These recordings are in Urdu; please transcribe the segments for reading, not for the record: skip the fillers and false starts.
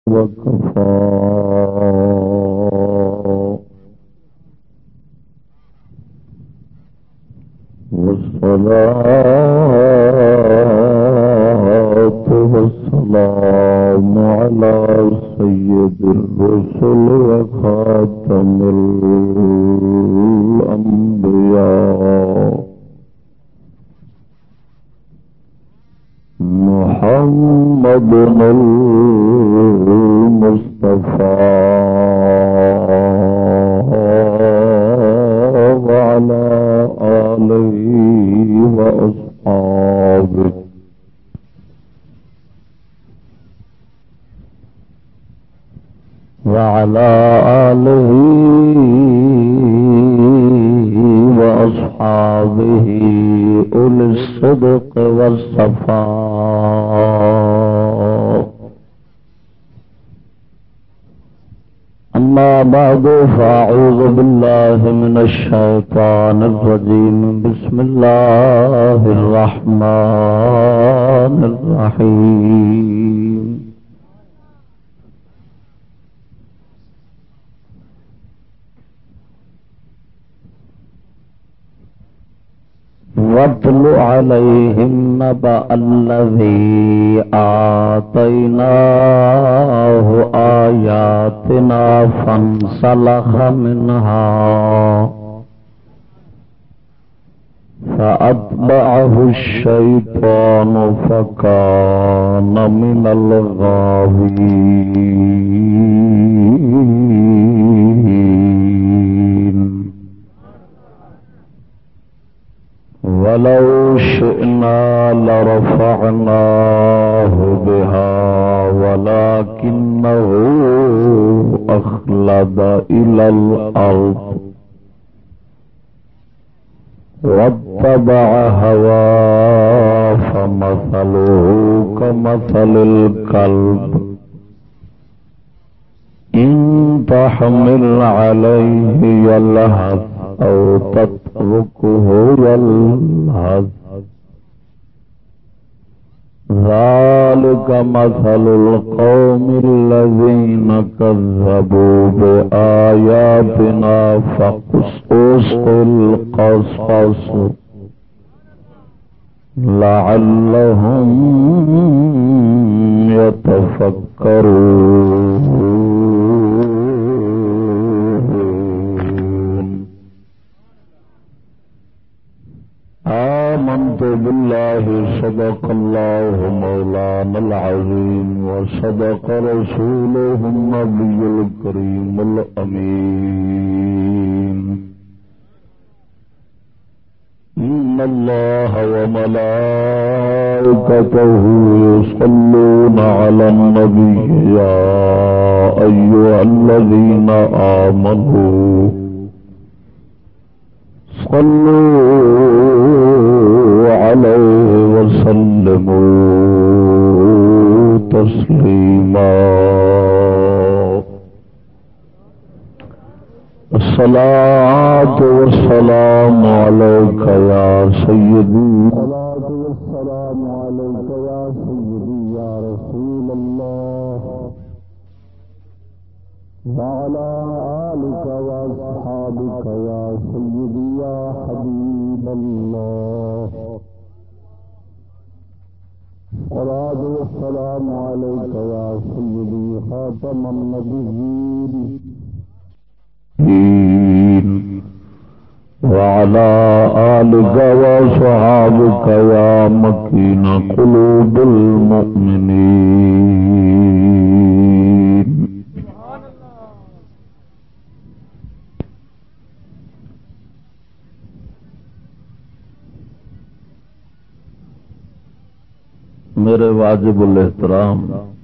وكفى والصلاة والسلام على سيد الرسل وخاتم الأنبياء محمد المصطفى وعلى آله وأصحابه وعلى آله وأصحابه أولي الصدق والصفاء. أما بعد فأعوذ بالله من الشيطان الرجيم. بسم الله الرحمن الرحيم. واتل عليهم نبأ الذي آتيناه آياتنا فانسلخ منها فأتبعه الشيطان فكان من الغاوين. ولو شئنا لرفعناه بها ولكنه أخلد إلى الأرض واتبع هواه فمثله كمثل الكلب إن تحمل عليه يلهث أو تتركه يلهث ذلك مثل القوم الذين كذبوا بآياتنا فاقصص القصص لعلهم يتفكرون. آمنت بالله صدق الله مولانا العظيم وصدق رسوله النبي الكريم الأمين. إن الله وملائكته يصلون على النبي يا أيها الذين آمنوا صلوا عليه وسلموا تسليما. الصلاة والسلام عليك يا سيدي. الصلاة والسلام عليك يا سيدي يا رسول الله وعلى آلك وأصحابك يا سيدي يا حبيب الله. الصلاة والسلام عليك يا سيدي خاتم النبيين وعلى آلك وصحابك يا مكين قلوب المؤمنين. میرے واجب الاحترام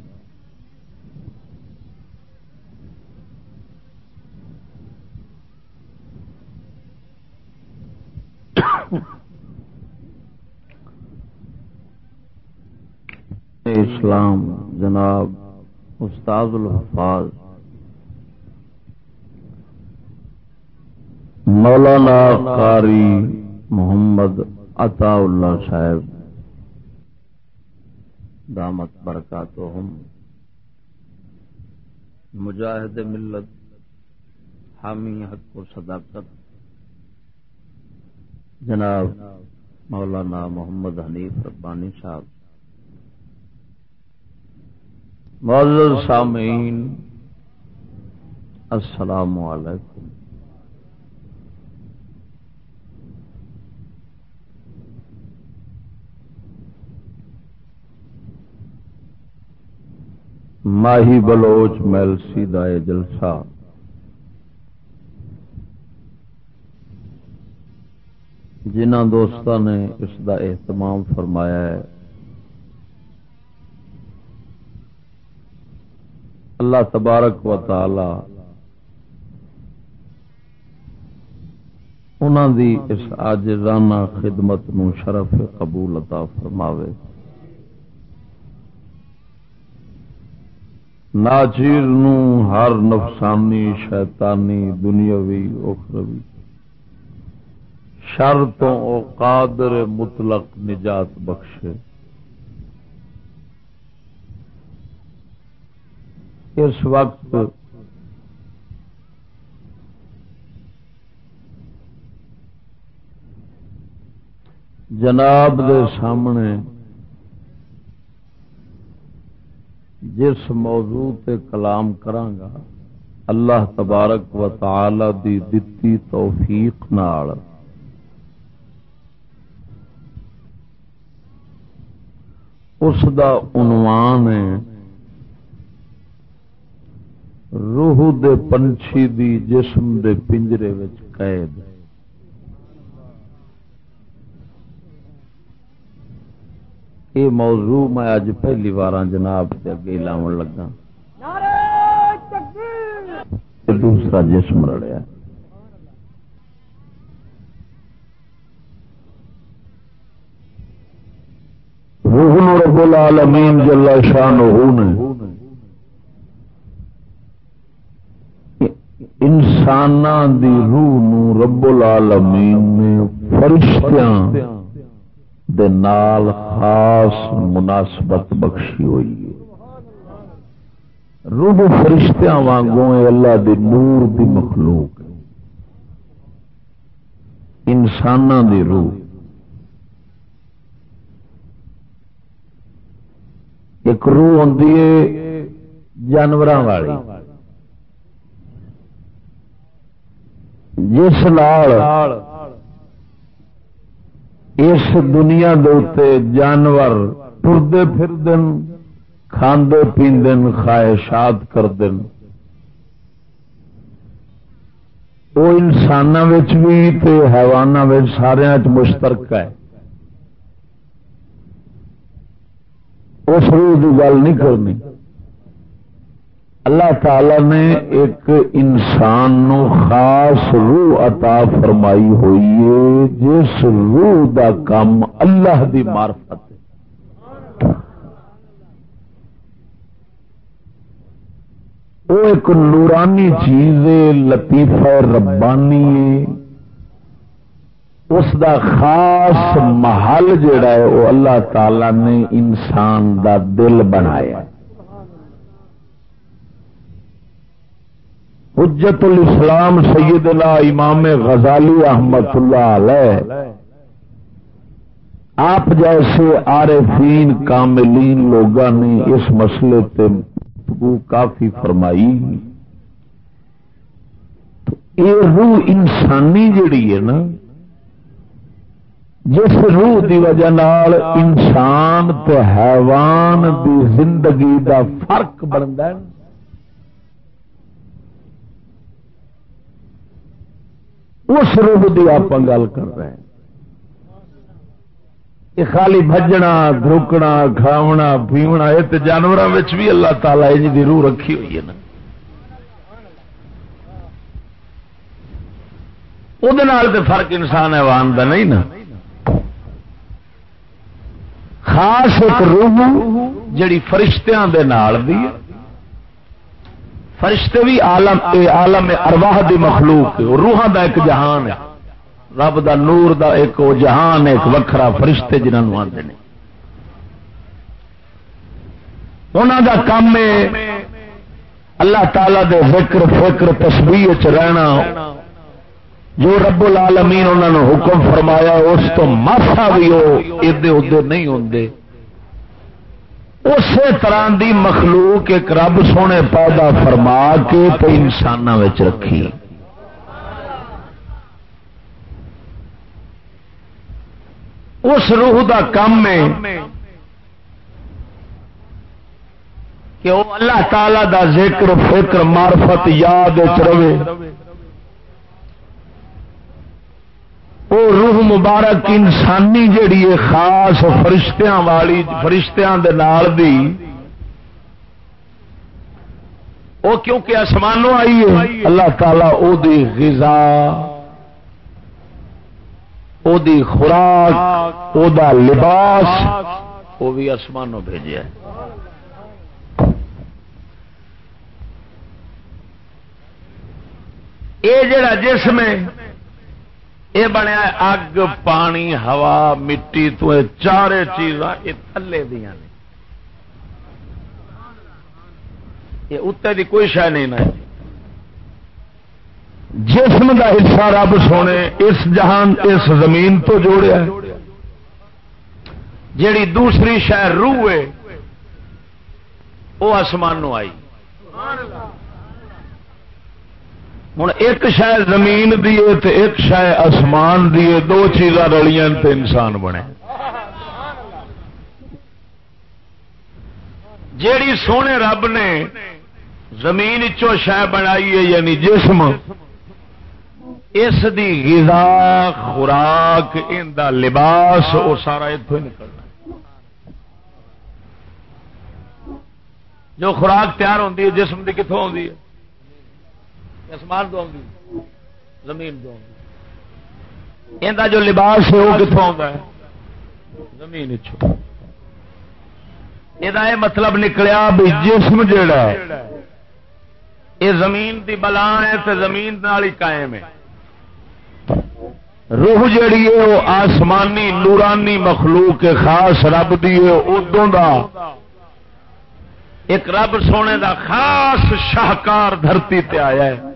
اسلام جناب استاد الحفاظ مولانا قاری محمد عطا اللہ صاحب دامت برکاتہم مجاہد ملت، حامی حق و صداقت، جناب مولانا محمد حنیف ربانی صاحب، معزز سامعین السلام علیکم۔ ماہی بلوچ میلسی دا یہ جلسہ جنہ دوستاں نے اس دا اہتمام فرمایا ہے، اللہ تبارک و تعالی انہاں دی اس عاجزانہ خدمت نو شرف قبول عطا فرماوے۔ ناچیر نو ہر نفسانی، شیطانی، دنیاوی، اخروی شر تو او قادر مطلق نجات بخشے۔ اس وقت جناب دے سامنے جس موضوع تے کلام کرانگا، اللہ تبارک و تعالی دی دتی توفیق نال اس دا عنوان ہے روح دے پنچھی دی جسم دے پنجرے وچ قید۔ یہ موضوع میں اج پہلی بار جناب کے اگے لاون لگا۔ دوسرا جسم رڑیا، روح رب العالمین جل شانہ نے انساناں دی روح نو رب العالمین نے فرشتیاں دے نال خاص مناسبت بخشی ہوئی ہے۔ روح فرشتیاں وانگوں اللہ دی نور دی مخلوق، انساناں دی روح ایک روح ہوندی ہے جانوراں والی، جس نال اس دنیا دے جانور ٹردے پھردن، کھاندے پیندن، خواہشات کردن۔ وہ انساناں وچ بھی تے حیواناں وچ سارے مشترک ہے۔ اس روح کی گل نہیں کرنی۔ اللہ تعالی نے ایک انسان نو خاص روح عطا فرمائی ہوئی ہے، جس روح دا کام اللہ دی معرفت ہے۔ وہ ایک نورانی چیز ہے، لطیفہ ربانی ہے۔ اس دا خاص محل جڑا ہے وہ اللہ تعالی نے انسان دا دل بنایا ہے۔ حجت الاسلام سیدنا امام غزالی رحمۃ اللہ علیہ آپ جیسے عارفین کاملین لوگوں نے اس مسئلے پہ کافی فرمائی۔ تو یہ روح انسانی جڑی ہے نا، جس روح دی وجہ نال انسان تے حیوان دی زندگی دا فرق بنتا ہے، اس روح دی آپ گل کر رہے ہیں۔ یہ خالی بھجنا، دھوکنا، کھاونا، پیونا، یہ تو جانوراں وچ بھی اللہ تعالی انج دی روح رکھی ہوئی ہے نا۔ وہ فرق انسان حیوان دا نہیں نا۔ خاص ایک روح جڑی فرشتیاں دے نال دی، فرشتے بھی عالم ارواح دی مخلوق، روحاں دا ایک جہان ہے، رب دا نور دا ایک وہ جہان، ایک وکھرا فرشتے جنہوں آتے ہیں۔ انہاں دا کام ہے اللہ تعالی دے ذکر فکر تسبیح چ رہنا، جو رب العالمین انہوں نے حکم فرمایا اس تو ماسا بھی وہ ادے ادے نہیں ہوندے، اسی طرح دی مخلوق ایک رب سونے پیدا فرما کے تو انسانوں وچ رکھی. اس روح دا کام ہے کہ وہ اللہ تعالی دا ذکر فکر معرفت یاد رہے. وہ روح مبارک انسانی جڑی ہے خاص فرشتیاں والی، فرشتیاں دے نال دی، وہ کیونکہ آسمانوں آئی ہے، اللہ تعالی او دی غذا، او دی خوراک، او دا لباس وہ بھی آسمانوں بھیجا ہے. یہ جڑا جسم ہے یہ بنیا اگ پانی ہوا مٹی تو چارے چیزاں یہ تھلے دیا نے، یہ اتنے دی کوئی شے نہیں ہے. جسم دا حصہ رب سونے اس جہان اس زمین تو جوڑیا ہے. جیڑی دوسری شے روح ہے وہ آسمانوں آئی. ہوں ایک شے زمین دی ہے تے ایک شے آسمان دی ہے، دو چیزاں رلیاں تے انسان بنے. جیڑی سونے رب نے زمین چو شے بنائی ہے یعنی جسم، اس دی غذا خوراک ان دا لباس وہ سارا اتوں ہی نکلنا. جو خوراک تیار ہوتی ہے جسم دی کتوں آتی ہے؟ آسمان تو آتی، زمین تو آتی. ان دا جو لباس ہے وہ کتوں آتا ہے؟ زمین چ. یہ مطلب نکلیا بھی جسم جڑا ہے یہ زمین دی بلا ہے تو زمین نال ہی قائم ہے. روح جیڑی ہے وہ آسمانی نورانی مخلوق خاص رب دی ہے. ادوں دا ایک رب سونے دا خاص شاہکار دھرتی تے آیا ہے.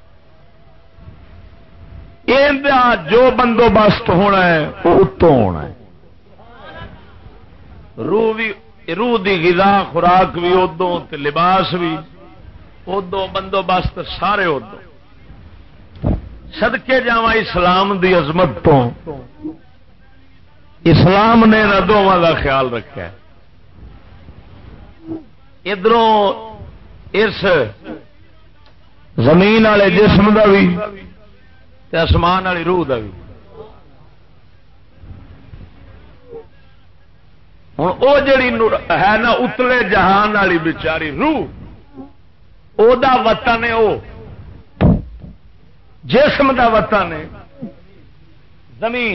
اندر جو بندوبست ہونا ہے وہ اتوں ہونا ہے. روح دی غذا خوراک بھی ادوں تے لباس بھی ادوں، بندوبست سارے ادوں. صدقے جاواں اسلام دی عظمت تو اسلام نے نہ دونوں کا خیال رکھا ہے. ادھروں اس زمین والے جسم دا بھی تے آسمان والی روح دا بھی. ہوں وہ جڑی ہے نا اتلے جہان والی بیچاری روح، او دا وطن ہے، وہ جسم دا وطن ہے زمین.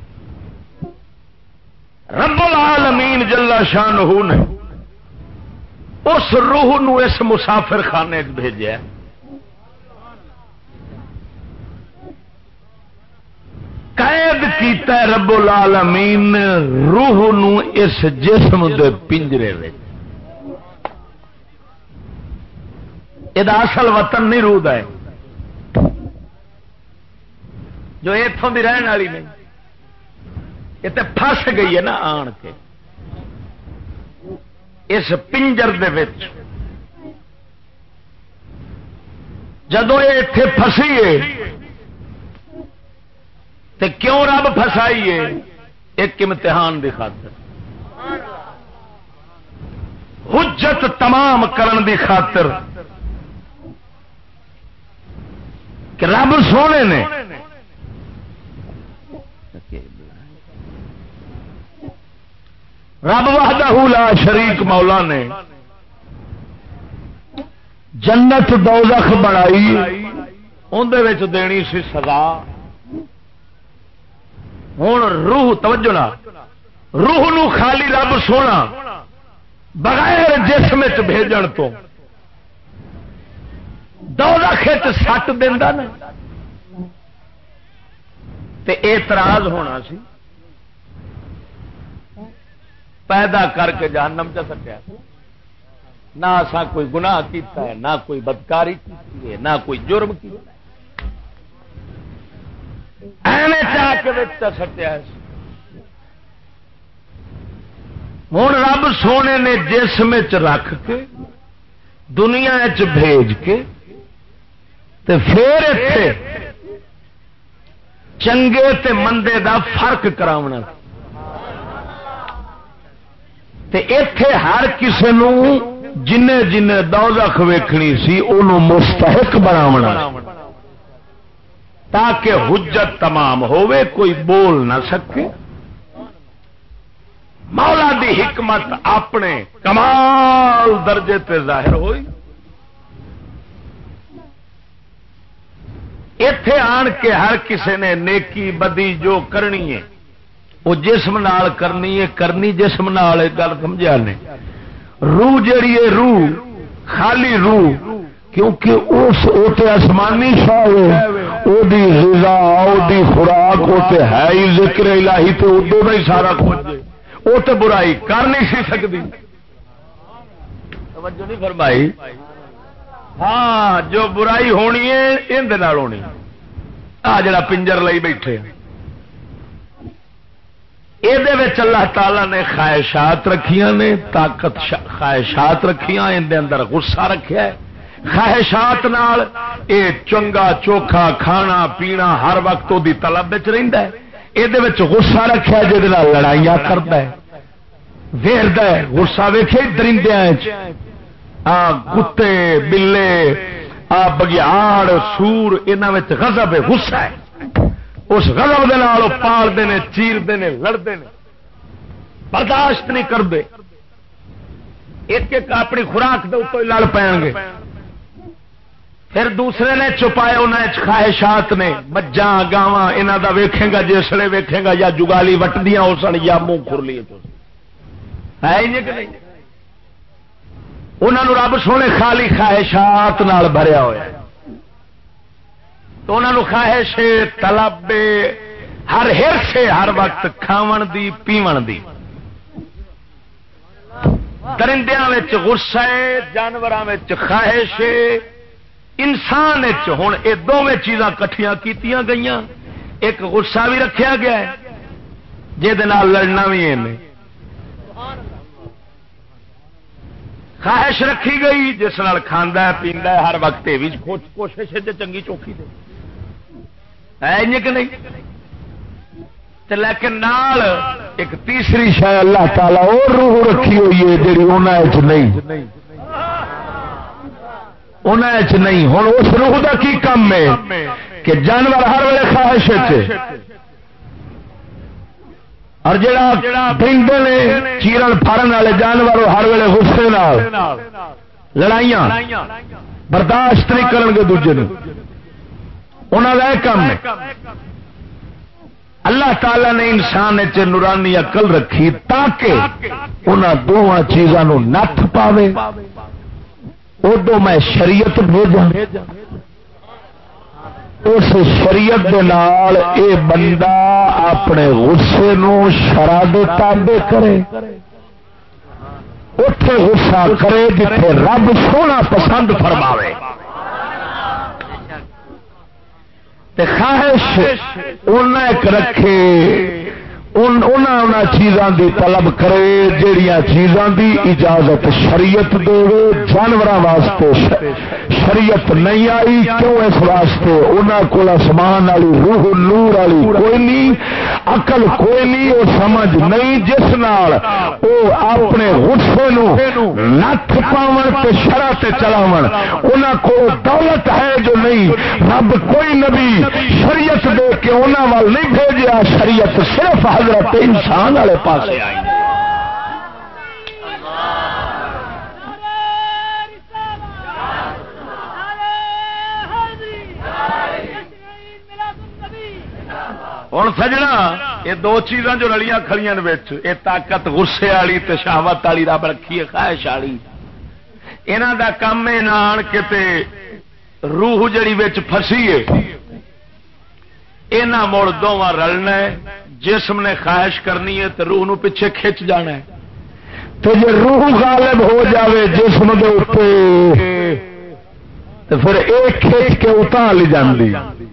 رب العالمین جل شانہ نے اس روح نو اس مسافر خانے بھیجا. قید کیتا ہے رب العالمین نے روح نو اس جسم دے پنجرے میں. یہ اصل وطن نہیں روح دا ہے جو اتوں کی رہن والی نہیں. یہ تو پھس گئی ہے نا آن کے اس پنجر دے وچ. جدو یہ اتے پھسی ہے تو کیوں رب پھسائی ہے؟ ایک امتحان دی خاطر، حجت تمام کرن دی خاطر کہ رب سونے نے رب وحدہ لا شریک مولا نے جنت دوزخ بنائی، اندر دینی سی سزا. ہوں روح توجہ نہ، روح نو خالی رب سونا بغیر جسم بھیجن تو دوزخ سٹ دینا نا تے اعتراض ہونا سی، پیدا کر کے جہنم چ سٹیا. نہ اساں کوئی گناہ کیتا ہے، نہ کوئی بدکاری کی ہے، نہ کوئی جرم کیا ایویں چاہ کے سٹیا۔ ہوں رب سونے نے جسم رکھ کے دنیا بھیج کے تے پھر اتنے چنگے تے مندے دا فرق کراونا، تے ایتھے ہر کسے نو جنے جنے دوزخ ویکھنی سی انہوں مستحق بناونا، تاکہ حجت تمام ہوئے، کوئی بول نہ سکے۔ مولا دی حکمت اپنے کمال درجے تے ظاہر ہوئی۔ ایتھے آن کے ہر کسے نے نیکی بدی جو کرنی ہے وہ جسم نال کرنی ہے، کرنی جسم نال۔ گل سمجھا نے؟ روح جڑی ہے، روح خالی روح، کیونکہ اس آسمانی شاہ او دی غذا او دی خوراک وہ تے ہے ہی ذکر الہی، تو ادو میں سارا کچھ وہ تو برائی کر نہیں سی سکتی۔ توجہ نہیں فرمائی؟ ہاں جو برائی ہونی ہے اندر ہونی، آ جڑا پنجر لئی بیٹھے یہ اللہ تعالی نے خواہشات رکھیاں نے، طاقت خواہشات رکھیاں، اندر اندر غصہ رکھیا ہے۔ خواہشات نال اے چنگا چوکھا کھانا پینا ہر وقت دی طلب وچ رہندا ہے، یہ غصہ رکھا جہد لڑائیاں کرتا ہے، ویرد ہے۔ غصہ ویکھے درندیاں کتے بلے بگیاڑ سور انہاں وچ غضب ہے، غصہ ہے۔ اس غضب دے نال پالدے نے، چیردے نے، لڑتے ہیں، برداشت نہیں کرتے، ایک ایک اپنی خوراک دے اوپر لڑ پین گے۔ پھر دوسرے نے چھپائے انہیں خواہشات نے، مجھاں گاواں انہاں دا ویکھے گا، جسے ویکھے گا یا جگالی وٹدیاں ہو سن یا منہ کھرلی ہے ہی کہ نہیں؟ انہوں رب سونے خالی خواہشات نال بھریا ہوا ہے، تو انہوں خواہش طلب ہر ہرس ہر وقت کھاون دی پیون دی۔ درندیاں وچ غصہ، جانوراں وچ خواہش، انسان ہوں یہ دونوں چیزاں کٹھیاں کیتیاں گئیاں۔ ایک غصہ بھی رکھیا گیا ہے جہد لڑنا بھی ہے، خواہش رکھی گئی جس نال کھاندا ہے پیندا ہے ہر وقت، یہ بھی کوشش ہے چنگی چوکھی دے ہے کہ نہیں؟ لیکن نال ایک تیسری شے اللہ تعالی اور روح رکھی ہوئی ہے جی انہیں نہیں۔ ہوں اس روح کا کی کم ہے کہ جانور ہر ویلے خواہش اور جڑا درندے نے چیرن پھڑن والے جانور ہر ویلے غصے نال لڑائیاں برداشت نہیں کرن گے دوجے نے، انہوں کا یہ کام ہے۔ اللہ تعالی نے انسان نورانی عقل رکھی تاکہ انہاں دونوں چیزاں نو نتھ پاوے۔ ادو میں شریعت بھیجا، اس شریعت دے نال اے بندہ اپنے غصے نو شرع دے تابع کرے، اتے غصہ کرے جتھے رب سونا پسند فرماوے، تے خواہش انہیں ایک رکھے چیزاں دی طلب کرے جہاں چیزاں دی اجازت شریعت دے، جانوراں واسطے شریعت نہیں آئی، کیوں؟ اس واسطے انہاں کول آسمان والی روح نور والی کوئی نہیں، عقل کوئی نہیں، وہ سمجھ نہیں جس نال او اپنے غصے نو نتھ پاون تے شرع تے چلاون۔ انہاں کو دولت ہے جو نہیں، رب کوئی نبی شریعت دے کے انہاں وال نہیں بھیجیا، شریعت صرف حضرت انسان والے پاس آئی۔ ہوں سجنا یہ دو چیزاں جو رلیاں کھڑیاں یہ طاقت غصے والی تے شہوت والی رب رکھی ہے، خواہش والی، یہاں دا کام ہے نہ آن کے تے روح جڑی وچ پھسی ہے یہاں مڑ دونوں رلنا ہے۔ جسم نے خواہش کرنی ہے تو روح نو پیچھے کھچ جانا ہے، تو جی روح غالب ہو جاوے جسم دے اوپر تو پھر ایک کھچ کے اتار لی جاندی.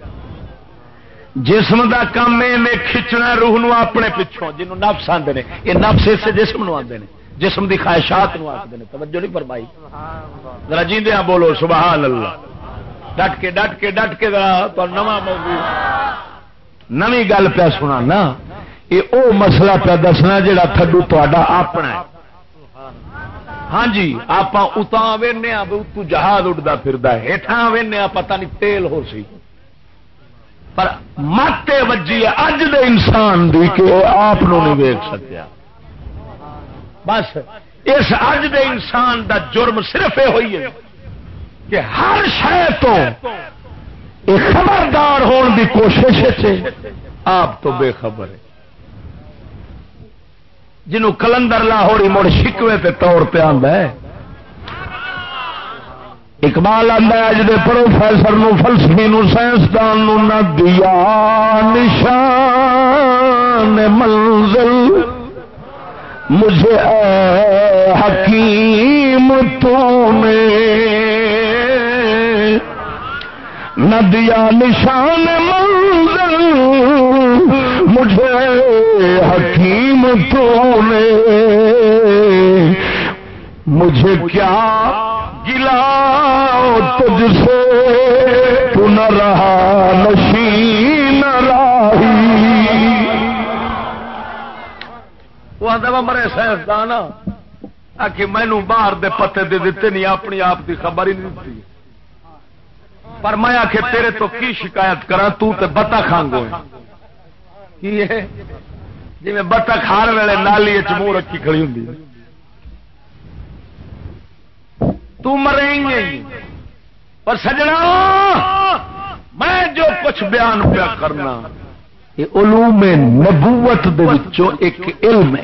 جسم دا کام میں کھچنا روح نو اپنے پچھوں جنوں نفس آندے نے. یہ نفس اس جسم نو آندے نے جسم دی خواہشات نو آندے نے. توجہ نہیں فرمائی ذرا جیندیاں بولو سبحان اللہ. ڈٹ کے ذرا تو نواں موضوع نویں گل پہ سنانا. یہ او مسئلہ پہ دسنا جڑا تھڈو تہاڈا اپنا ہے. ہاں جی آپ اتاں وینے اتو جہاز اڈتا پھردا ہے ہیٹھاں وینے پتہ نہیں تیل ہو سی پر مت وجی ہے اج دے انسان دی کہ آپ نہیں ویکھ سکیا. بس اس اج دے انسان دا جرم صرف یہ ہوئی ہے کہ ہر شے تو خبردار ہون دی کوشش ہے آپ تو بے خبر ہے. جنہوں کلندر لاہوری مڑ شکوے تے طور پہ آندا ہے. اقبال آندا ہے اج دے پروفیسر نو فلسفی نو سائنسدان نو نہ دیا نشان منزل مجھے اے حکیم تو نے نہ دیا نشان منزل مجھے حکیم تو نے مجھے کیا گلا تجھ سے تو نہ رہا نشین راہی. وہ آدھا مرے سائنسدان آ کہ مینو باہر دے پتے دے دیتے نہیں اپنی آپ کی خبر ہی نہیں دیتی پر میں آ کے تیرے تو کی شکایت کرا تو تے بطخ کھانگو جی میں بطخ ہار ویلے نالی منہ رکھی کھڑی ہوں تو مریں گے. پر سجنا میں جو کچھ بیان پیا کرنا یہ علوم نبوت دے وچوں ایک علم.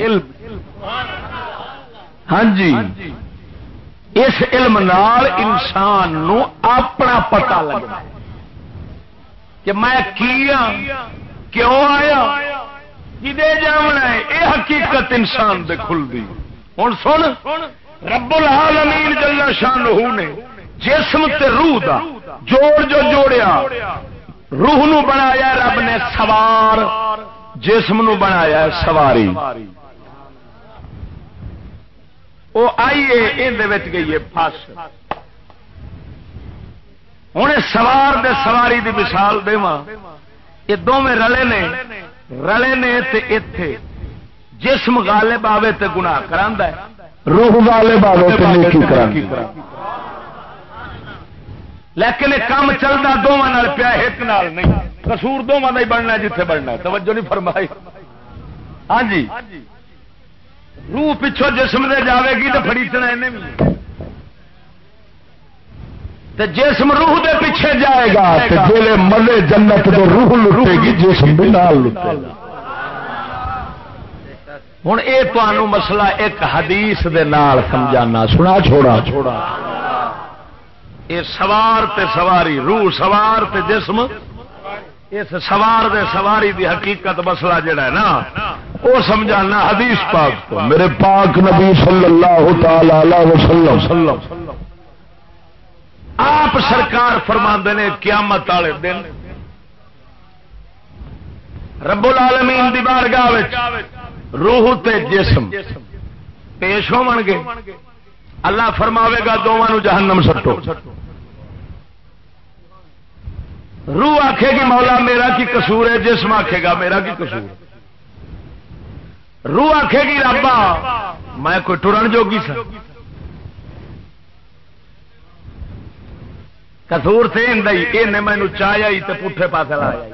ہاں جی اس علم نال انسان نو اپنا پتہ لگتا کہ میں کیا کیوں آیا کدے جانا ہے. یہ حقیقت انسان دے کھل دی. ہوں سن رب العالمین جل شانہ نے جسم تے روح دا جوڑ جو جوڑیا. روح نو بنایا رب نے سوار جسم نو بنایا سواری. وہ آئیے یہ گئی ہے پس. ہوں سوار دے سواری دی مثال دیواں یہ دونوں رلے نے تے ایتھے جسم غالب آوے تے گناہ کراندا ہے روح غالب آوے تے نیکی کراندا. لیکن یہ کام چلتا دونوں نال پیا ایک نال نہیں. قصور دونوں کا ہی بننا جتھے بننا. توجہ نہیں فرمائی. ہاں جی روح پچھوں جسم دے جاوے گی تو فڑیچنا انہیں بھی تے جسم روح دے پیچھے جائے گا تے جیلے مزے جنت دے روح لٹے گی جسم بھی نال لٹے گا. ہوں یہ تمہوں مسئلہ ایک حدیث دے نال سمجھانا سنا چھوڑا. یہ سوار تے سواری روح سوار تے جسم اس سوار دے سواری دی حقیقت مسئلہ جڑا ہے نا وہ سمجھانا حدیث پاک تو. میرے پاک نبی صلی اللہ تعالی علیہ وسلم آپ سرکار فرماندے نے قیامت والے دن رب العالمین دی بارگاہ وچ روح تے جسم پیش ہون گے. اللہ فرماوے گا دونوں جہنم سٹو. روح آکھے گی مولا میرا کی قصور ہے. جسم آکھے گا میرا کی قصور ہے. روح آکھے گی ربا میں کوئی ٹرن جوگی سا قصور تھے یہ مینو چاہیا ہی تے پٹھے پاسے لایا.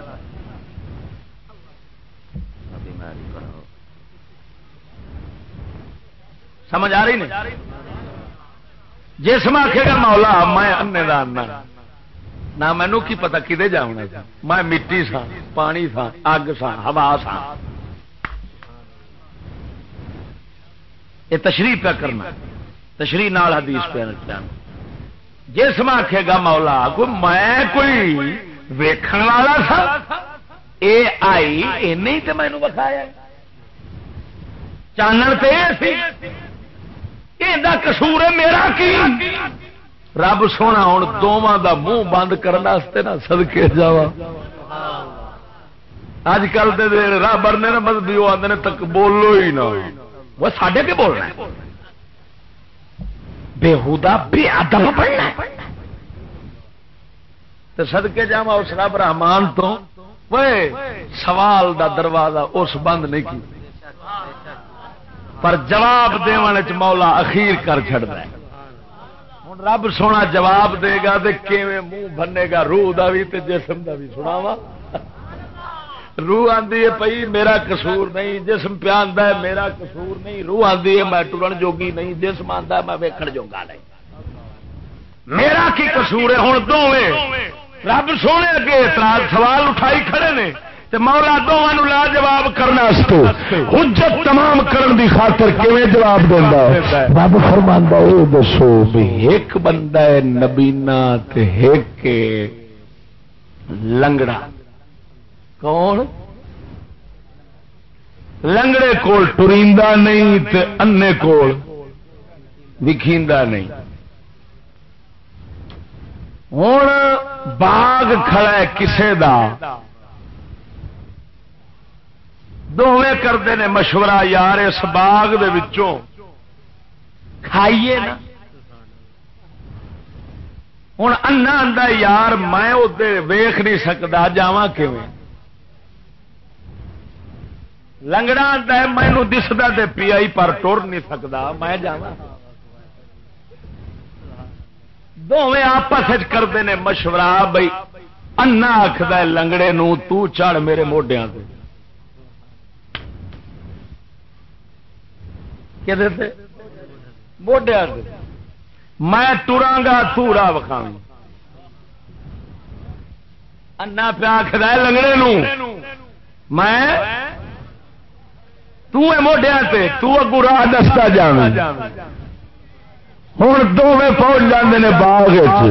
سمجھ آ رہی نہیں. جسم آکھے گا مولا میں انے دان نہ مینو کی پتا کدے جاؤنا میں مٹی سا پانی سا اگ سا ہوا سا. یہ تشریح پہ کرنا تشریح نال حدیث پہ رکھنا. جسم آکھے گا مولا میں کوئی ویکھن والا سا اے آئی اینے تو مینو بخایا چانن پہ سی یہ قصور ہے میرا کی؟ رب سونا ہوں دونوں دا منہ بند کرنے نا صدقے جاوا. اج کل رابر نے مذہبی وہ آدھے تک بولو ہی نہ وہ ساڈے کے بولنا ہے بےہودہ بے ادب بننا تو صدقے جاوا اس رب رحمان تو وہ سوال دا دروازہ اس بند نہیں کی پر جواب دیوان چ مولا اخیر کر چھڑدا ہے. ہن رب سونا جواب دے گا تے کیویں منہ بننے گا روح دا بھی تے جسم دا بھی. سناواں روح آندی ہے پئی میرا قصور نہیں، جسم پہ آندا ہے میرا قصور نہیں. روح آندی ہے میں ٹرن جوگی نہیں، جسم آندا ہے میں ویکھن جوگا نہیں. میرا کی قصور ہے؟ ہن دوویں رب سونے اگے اعتراض سوال اٹھائی کھڑے نے تے مولا دونوں لا جواب کرنا حجت تمام کرن دی خاطر کیویں جواب دیندا ہے؟ رب فرماندا اے دسو بھی ایک بندہ ہے نبینا تے ایک لنگڑا. کون؟ لنگڑے کول ٹریندا نہیں تے انے کول وکھیندا نہیں. ہوں باغ کھڑا ہے کسے دا، دونوں کرتے ہیں مشورہ یار اس باغ دے وچوں کھائیے نا. ہوں انا آندا یار میں ادھر ویخ نہیں سکتا جاواں کیویں. لنگڑا آندا ہے مینوں دسدا تے پیا پر ٹر نہیں سکتا میں جاواں. دونوں آپس کرتے ہیں مشورہ بھائی انا آخد لنگڑے نو تو چڑھ میرے موڈیاں تے. کہ موڈیا میں ٹراں گا تو راہ وکھاویں. انا پیا آخد لنگڑے نو میں موڈیا تے تو اگوں راہ دستا جاویں. ہوں دونوں پہنچ جاندے نے باغ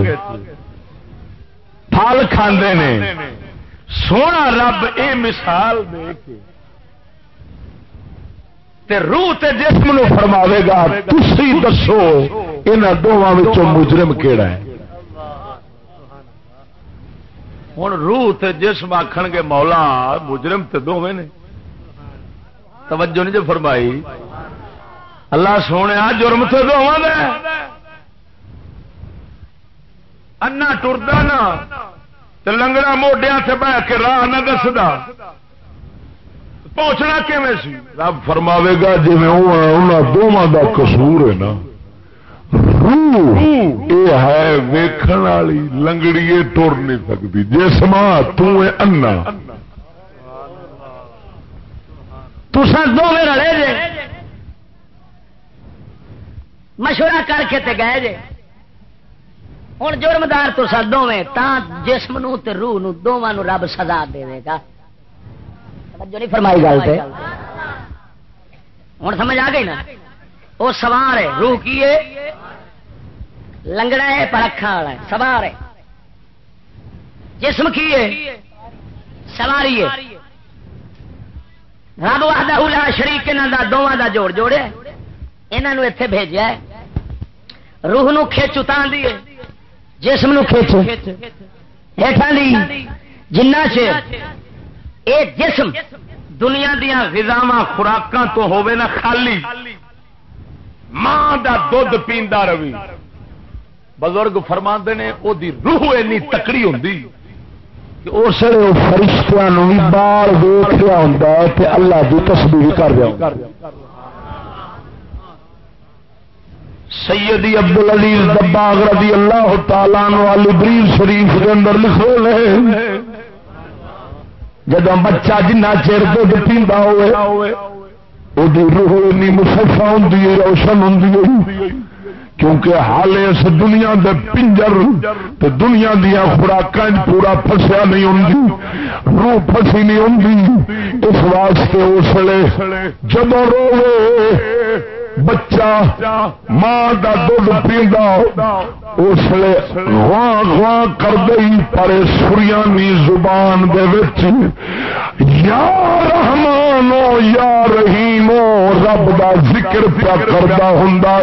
پھل کھاندے نے. سونا رب اے مثال دے کے تے روح تے جسم نو فرماوے گا تسی دسو انہاں دونوں وچوں مجرم کیڑا ہے. ہن روح تے جسم آکھن گے مولا مجرم تے دونوں نے. توجہ نہیں جو فرمائی. اللہ سونے جرم تو دونوں نے. انا ٹردا نا تے لنگڑا موڈیا سے بہ کے راہ نہ دسدا پہنچنا کیویں سی؟ رب فرماوے گا جی انہاں دونوں دا قصور ہے نا. روح اے ہے ویکھن والی لنگڑی ٹر نہیں سکتی، جسم تو اے انا. تساں دونوں رلے جے مشورہ کر کے تے گئے جے. ہوں جرمدار تو دونوں تا جسم نو تے روح نو دونوں رب سزا دے گا. جو نہیں فرمائی گل تے ہوں سمجھ آ گئی نا. وہ سوار ہے روح کی ہے لنگڑا ہے پر اکھاں والا ہے سوار ہے. جسم کی ہے سواری ہے. رب وحدہ لا شریک انہاں دا دونوں دا جوڑ جوڑیا انہاں نو ایتھے بھیجیا ہے. روح نو کھچ اتاں دی جسم نو کھچ ہیٹھاں دی جنہ چ اے جسم دنیا دیاں غذاواں خوراکاں تو ہووے نا خالی ماں دا دودھ پیندا روی. بزرگ فرماندے نے او دی روح اینی تکڑی ہوندی کہ اس لیے فرشتیاں نو بھی باہر ویکھ رہا ہوندا ہے تے اللہ دی تسبیح کر رہا ہوندا. سیدی عبدالعزیز دباغ رضی اللہ تعالی عنہ البریل شریف کے اندر لکھو لے جدوں بچہ جنہ چیر دودھ پیندا ہوئے وہ روح انی مصفا ہوندی ہے روشن ہوندی ہے کیونکہ حالے اس دنیا دے پنجر تے دنیا دیا خوراکاں پورا پھسیا نہیں ہوندی روح پھسی نہیں ہوندی. اس واسطے اس لیے جدوں روے بچہ ماں دا دودھ پیندا اس لیے واہ واہ کر گئی پر سریانی زبان دے وچ یا رحمانو یا رحیمو رب دا ذکر پیا کردا ہوندا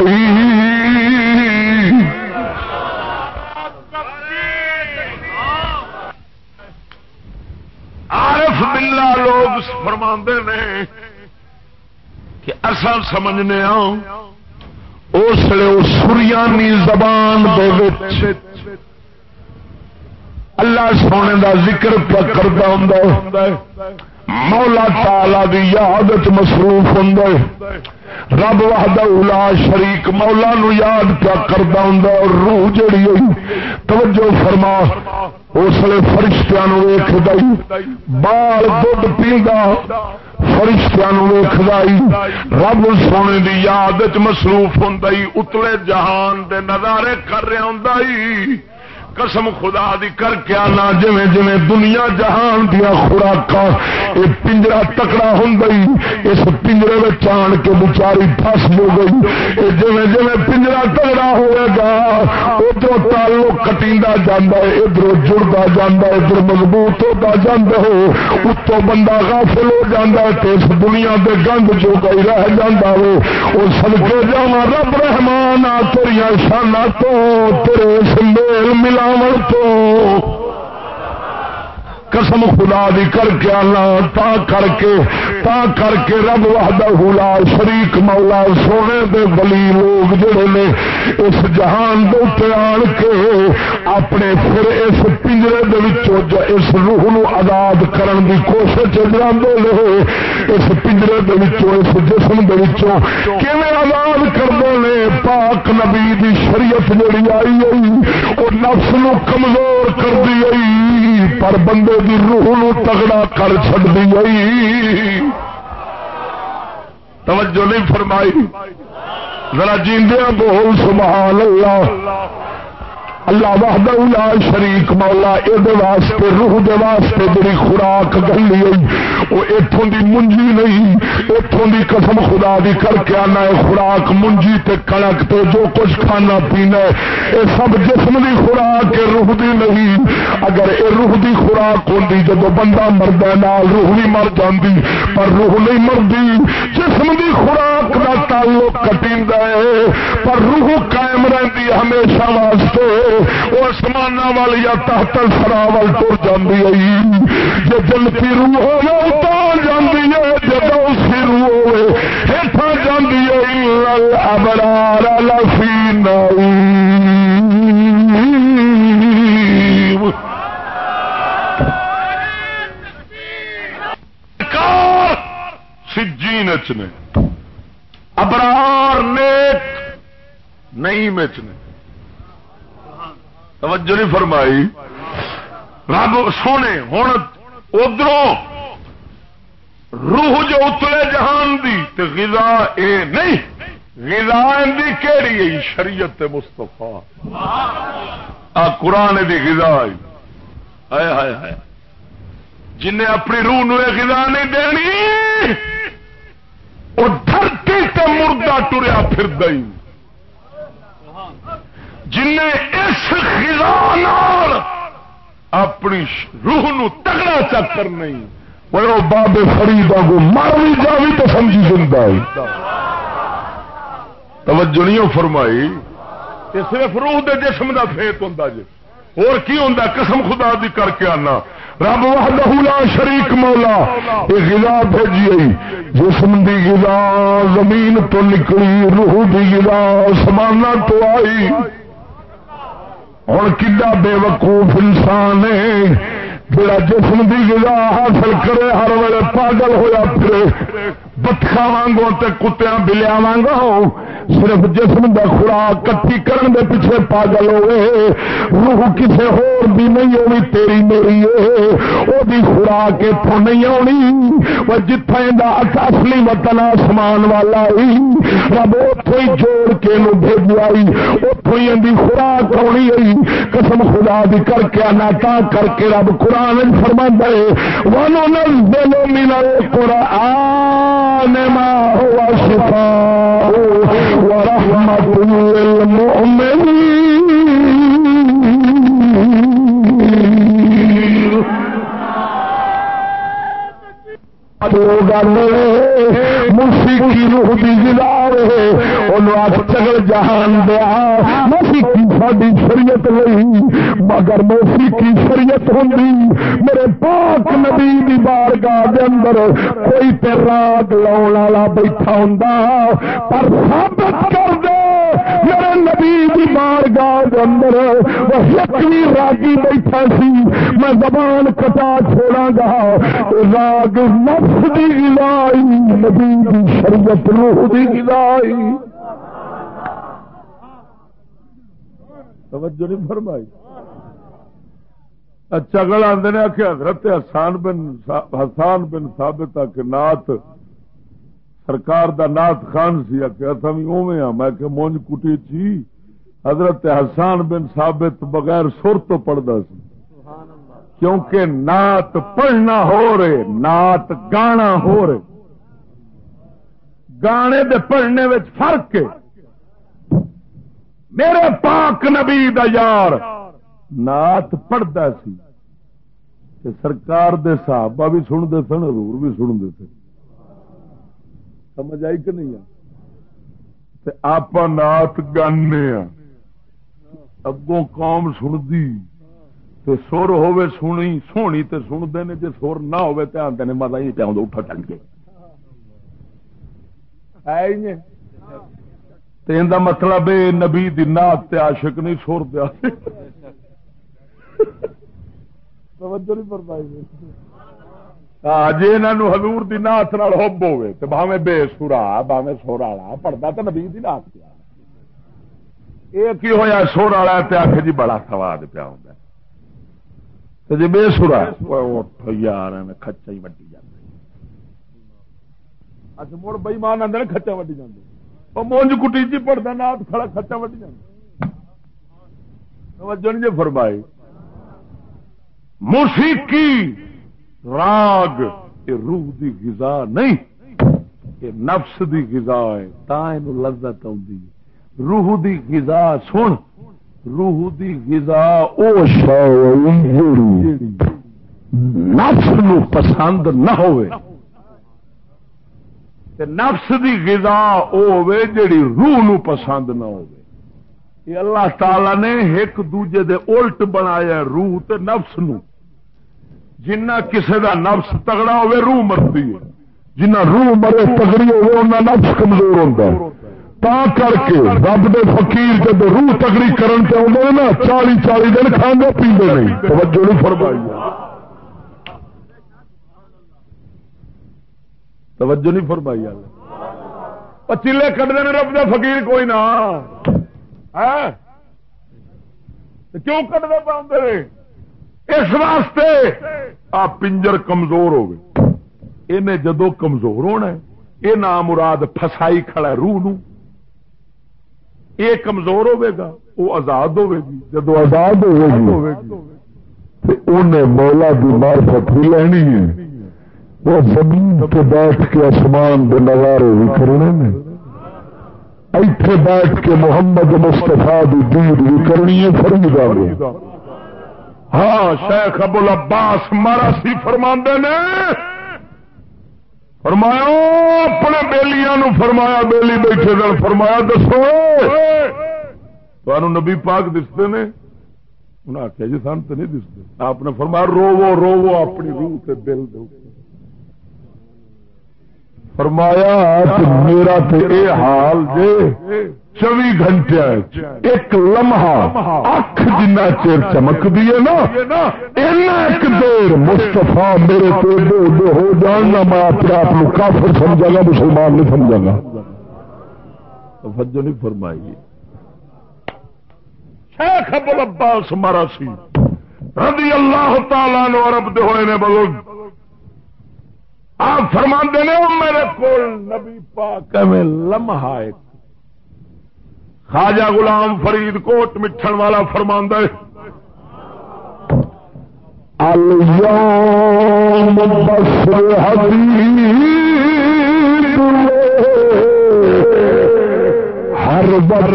عارف باللہ لوگ فرماندے نے کہ اصل سمجھنے اس لیے سریانی زبان دے وچ اللہ سونے دا ذکر پیا کردا ہوندا مولا تعالی دی یاد وچ مصروف ہوندا رب وحدہ لا شریک مولا نو یاد پیا کردا ہوندا اور روح جڑی ہوئی توجہ فرما اس لیے فرشتیاں نو ویکھدا بال دودھ پیندا فرشتیاں نو ویکھدا رب سونے دی یاد وچ مصروف ہوندا اتلے جہان دے نظارے کر رہا ہوندا قسم خدا دی کر کے آنا جویں جویں دنیا جہان دیا خوراکاں یہ پنجرا تکڑا ہوندا اس پنجرے وچ آن کے بیچاری پھس ہو گئی جویں جویں پنجرا تکڑا ہوئے گا ادھر تعلق کٹیندا جاندا ہے ادھر جڑدا جاندا ہے ادھر مضبوط ہوتا جاندا ہو اتوں بندہ غافل ہو جاندا ہے تے اس دنیا دے گند جو گئی رہ جاندا ہو او صدقے جاواں رب رحمان آ تیریاں شاناں تو تیرے اس میل ملا تو قسم خدا دی کر کے آنا تا کر کے رب وحدہ لا شریک مولا سونے دے ولی لوگ جڑے نے اس جہان دے اوتے آن کے اپنے پھر اس پنجرے دے وچوں اس روح نو آزاد کرن دی کوشش کردے نے اس پنجرے دے وچوں اس جسم دے وچوں کیویں آزاد کردے نے پاک نبی دی شریعت جڑی آئی ہے او نفس نو کمزور کر دی پر بندے دی روح نو تگڑا کر چھڈ دی توجہ نہیں فرمائی ذرا جیندیاں بول سبحان اللہ اللہ وحدہ لا شریک مولا اے واسطے روح دے واسطے جڑی خوراک گلی ہوئی وہ ایتھوں دی منجی نہیں ایتھوں دی قسم خدا دی کر کے آنا ہے خوراک منجی تے کڑک تے جو کچھ کھانا پینا ہے اے سب جسم دی خوراک ہے روح دی نہیں اگر اے روح دی خوراک ہوندی جب بندہ مردا نال روح بھی مر جاندی پر روح نہیں مردی جسم دی خوراک دا تعلق کٹیندا ہے پر روح قائم رہندی ہمیشہ واسطے وہ آسمانہ وال یا تحت الثرا وال ٹر جاندی ہے جے جنتی روح ہوے اتار جاندی ہے جدوں اسی روح ہوے ہٹھا جاندی ہے الا الابرار لفی نعیم سجین چنے ابرار نیک نہیں مچنے توجہ نہیں فرمائی رب سونے ہوں ادھروں روح جو اتلے جہان دی تے غذا اے نہیں غذا دی کیڑی ہے شریعت مصطفیٰ آ قرآن دی غذا آئی ہائے ہائے ہائے جنہیں اپنی روح نو غذا نہیں دینی وہ دھرتی تے مردہ ٹریا پھر دئی جنہیں اس غذا نال اپنی روح نو تگڑا چکر نہیں وہ بابے فریدا کو مر بھی جاوی تو سمجھی زندہ ہے توجہ نہیں فرمائی کہ صرف روح دے جسم دا فیت ہوندا جے اور کی ہوندا قسم خدا دی کر کے آنا رب وحدہ لا شریک مولا یہ غذا بھیجی جسم دی غذا زمین تو نکلی روح دی غذا آسماناں تو آئی ہوں کڈا بے وقوف انسان ہے جڑا جسم دی غذا حاصل کرے ہر ویلے پاگل ہویا پھرے بتخا وانگو تے کتیاں بلیاں وانگو صرف جسم دا خوراک کٹھی کرن دے پیچھے پاگل ہوئے روح کسے ہور بھی نہیں ہونی تیری میری ہے او دی خوراک اتھوں نہیں آنی وہ جتھے دا اصلی وطن آسمان والا ہی رب اتھوں ہی جوڑ کے نو بھیجیا ہی اتھوں ہی دی خوراک آنی ہے قسم خدا دی کر کے آنا تا کر کے رب قرآن فرماندا ہے وَنُنَزِّلُ مِنَ الْقُرْآنِ القرآن ما هو شفاء ورحمة للمؤمنين موسیقی روح دی غذا ہے انہوں چگل جہان دیا موسیقی ساری شریعت نہیں مگر موسیقی شریعت ہوندی میرے پاک نبی دی بارگاہ دے اندر کوئی تے راگ لاؤن والا بیٹھا ہوندا پر ثابت کر دے میرے نبی دی بارگاہ دے اندر وہ یقینی راگی بیٹھا سی میں زبان کٹا چھوڑاں گا راگ نفس دی غذائی نبی دی شریعت روح دی غذائی توجہ نہیں فرمائی اچھا گل آندے نے کہ حضرت حسان بن ثابت کہ نعت سرکار دا نعت خان سی کہ اساں وی اوویں ہاں میں کہ مونج کٹی چی حضرت حسان بن ثابت بغیر سر تو پڑھدا سی کیونکہ نعت پڑھنا ہو رہے نعت گانا ہو رہے گانے دے پڑھنے وچ فرق ہے میرے پاک نبی دا یار نعت پڑھدا سی تے سرکار دے صحابہ بھی سن دے سن حضور بھی سن دے تھے سمجھ آئی کہ نہیں تے آپا نعت گانے اگوں قوم سندی تے سر ہوے سنی سونی تے سنتے نے جے سر نہ ہوے تے آندے نے مزہ ہی چاہوں اٹھا چل کے تے ان دا مطلب ہے نبی دی نعت تے عاشق نہیں سر تے عاشق توجہ نہیں فرمائی جی انہاں حضور دی نعت نال حب ہوے تے بھاویں بے سرا بھاویں سر والا پڑھدا تے نبی دی نعت پیا اے کی ہویا سر والا تے آکھے جی بڑا سواد پیا ہوندا جی بے سرا یار کچا ہی وڈی جانا اچھا مڑ بئی مان آدھے کچا وڈی جانے وہ مونج کٹی جی پڑھتا نات کھڑا کچا وڈی جانا توجہ نہیں جی فرمائی موسیقی راگ یہ روح دی غذا نہیں یہ نفس دی غذا ہے تا اینو لذت آندی روح دی غذا سن روح دی غذا او شے نفس نو پسند نہ ہوئے تے نفس دی غذا او ہوئے جڑی روح نو پسند نہ ہوئے یہ اللہ تعالی نے ایک دوجے دے الٹ بنایا روح تے نفس نو جنہ کسے دا نفس تگڑا ہوئے روح مرتی ہے جنہ روح مرے تگڑی ہوئے انہاں نفس کمزور ہوتا ہے تا کر کے رب دے فقیر جب روح تگڑی کرن تے اوندے نا 40 دن کھاندے پیندے نہیں توجہ نہیں فرمائی توجہ نہیں فرمائی اللہ چیلے کڈنے نے رب دے فقیر کوئی نہ ہے کیوں کڈنے پاؤندے نے اس واسطے آ پنجر کمزور ہوگی انہیں جدو کمزور ہونا ہے یہ نام مراد فسائی کھڑا روح نو یہ کمزور ہوے گا وہ آزاد ہوے گی جدو آزاد ہوے گی انہیں مولا دی معرفت بھی لینی ہے وہ زمین پہ بیٹھ کے آسمان دے نظارے بھی کرنے نے ایتھے بیٹھ کے محمد مصطفیٰ دی دید بھی کرنی ہے فرمیدہ میں ہاں شیخ ابو العباس مراسی فرماندے نے فرمایا اپنے بیلیاں نو فرمایا بیلی بیٹھے دل فرمایا دسو تو نبی پاک دستے نے انہیں آخیا جی سن تو نہیں دستے آپ نے فرمایا روو روو اپنی روح سے دل دو فرمایا میرا تو یہ حال جے 24 گھنٹے ایک لمحہ اکھ جنہ چیر چمک دیے نا ایک دیر مصطفیٰ میرے تو ہو جاننا میں اپنے آپ کو کافر سمجھا گا مسلمان نہیں سمجھا گا توجہ نہیں فرمائی شیخ ابو العباس مراسی رضی اللہ تعالیٰ عنہ عرب دے ہوئے نے بزرگ آپ فرماندے نے میرے کول نبی پاک میں لمحہ ایک خواجہ غلام فرید کوٹ مٹھن والا فرماندا ہے الیوم بصر حبیب بر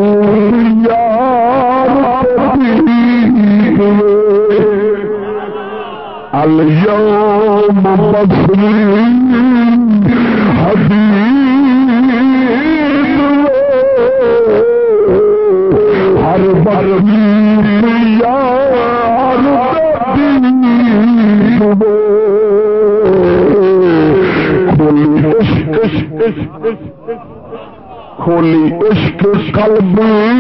اليوم بصری حدید ہر بر یار کھولی عشق قلب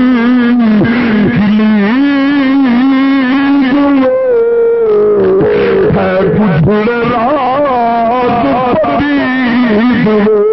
ہے بجھڑ رات پدید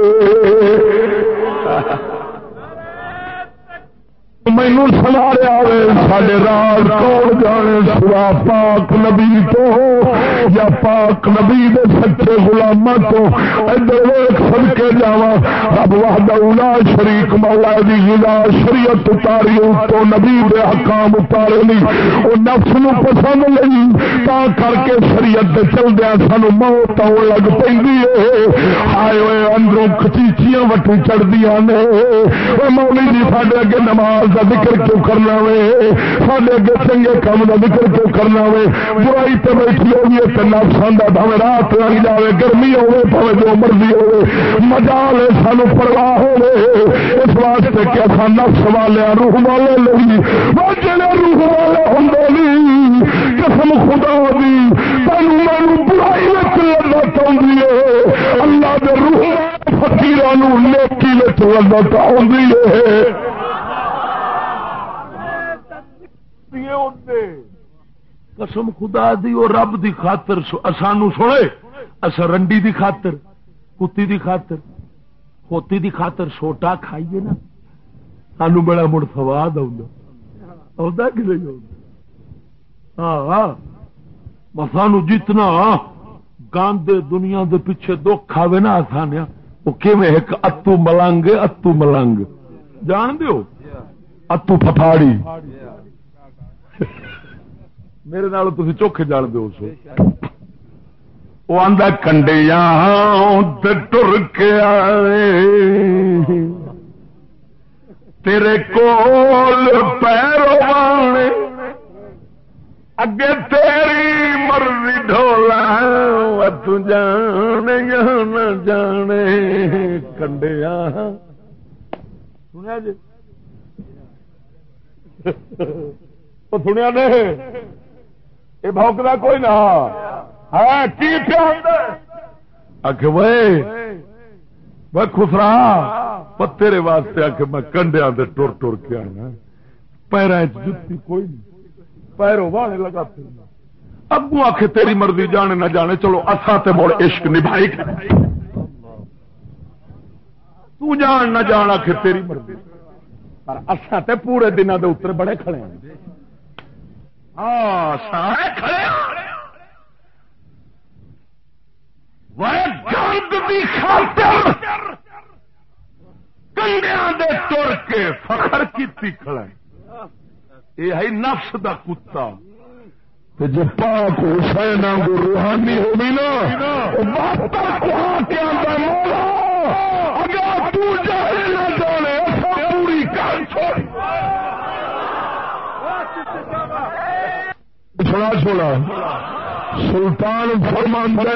مینو سواریا سارے راز کون جانے سوا پاک نبی تو یا پاک نبی دے سچے غلاماں تو ادھر ویکھ صدقے جاواں رب وحدہ لا شریک مولا دی غذا شریعت اتاری تو نبی دے احکام اتارے نہیں او نفس نو پسند نہیں تا کر کے شریعت دے چلدیاں سانو موت آن لگ پیندی ہے ہائے اوئے اندروں کچیچیاں وٹی چڑھدیاں نے او مولوی جی ساڈے اگے نماز دا ذکر کیوں کرنا وے ساڈے اگے چنگے کام دا ذکر کیوں کرنا وے برائی تے بیٹھی ہوئی ہے تے نفساں دا بھاویں رات لگ جاوے گرمی ہوے بھاویں جو مرضی ہوے مجال سانو پرواہ ہوے اس واسطے کہ اساں نفس والے روح والے نہیں وہ جڑے روح والے ہوندے نہیں قسم خدا دی تینوں مینوں برائی وچ لذت آندی ہے اللہ دے روح فقیراں نوں نیکی وچ لذت آندی ہے قسم خدا دی اور رب دی خاطر سانو سنے اصا رنڈی دی خاطر کتی دی خاطر کھوتی دی خاطر سوٹا کھائیے نا سانو بڑا مڑ سواد آتا کہ نہیں ہاں سانو جتنا گاندے دنیا دے پیچھے دکھ آوے نا آسانیا وہ کیویں ایک اتو ملنگ اتو ملنگ جان دیو اتو پھپھاڑی میرے نال تسی چوکھے جان دو سو وہ آندا کنڈیاں تے ٹر کے آئے تیرے کول پیروانے اگے تیری مرضی ڈھولا تو جانے یا نہ جانے کنڈیاں سنیا جی سنیا نے یہ بھوکتا کوئی نہ ہے کی آخ خسرا تیرے واسطے آخ میں کنڈیا ٹر ٹر کے آنا پیروں جتی کوئی نہیں پیروں والے لگاتے اگو آخ تیری مرضی جانے نہ جانے چلو اصا تے مڑ عشق نبھائی تو جان نہ جان آخ تیری مرضی پر اصا تے پورے دنوں دے اتر بڑے کھڑے ہیں سارے کھڑے کنڈیاں دے تر کے فخر کی کھڑا یہ ہے نفس دا کتا جو پاک حسین کو روحانی ہوگی نا اگر تو جانے نہ جانے پوری کر چھوڑا چھوڑا سلطان فرماندہ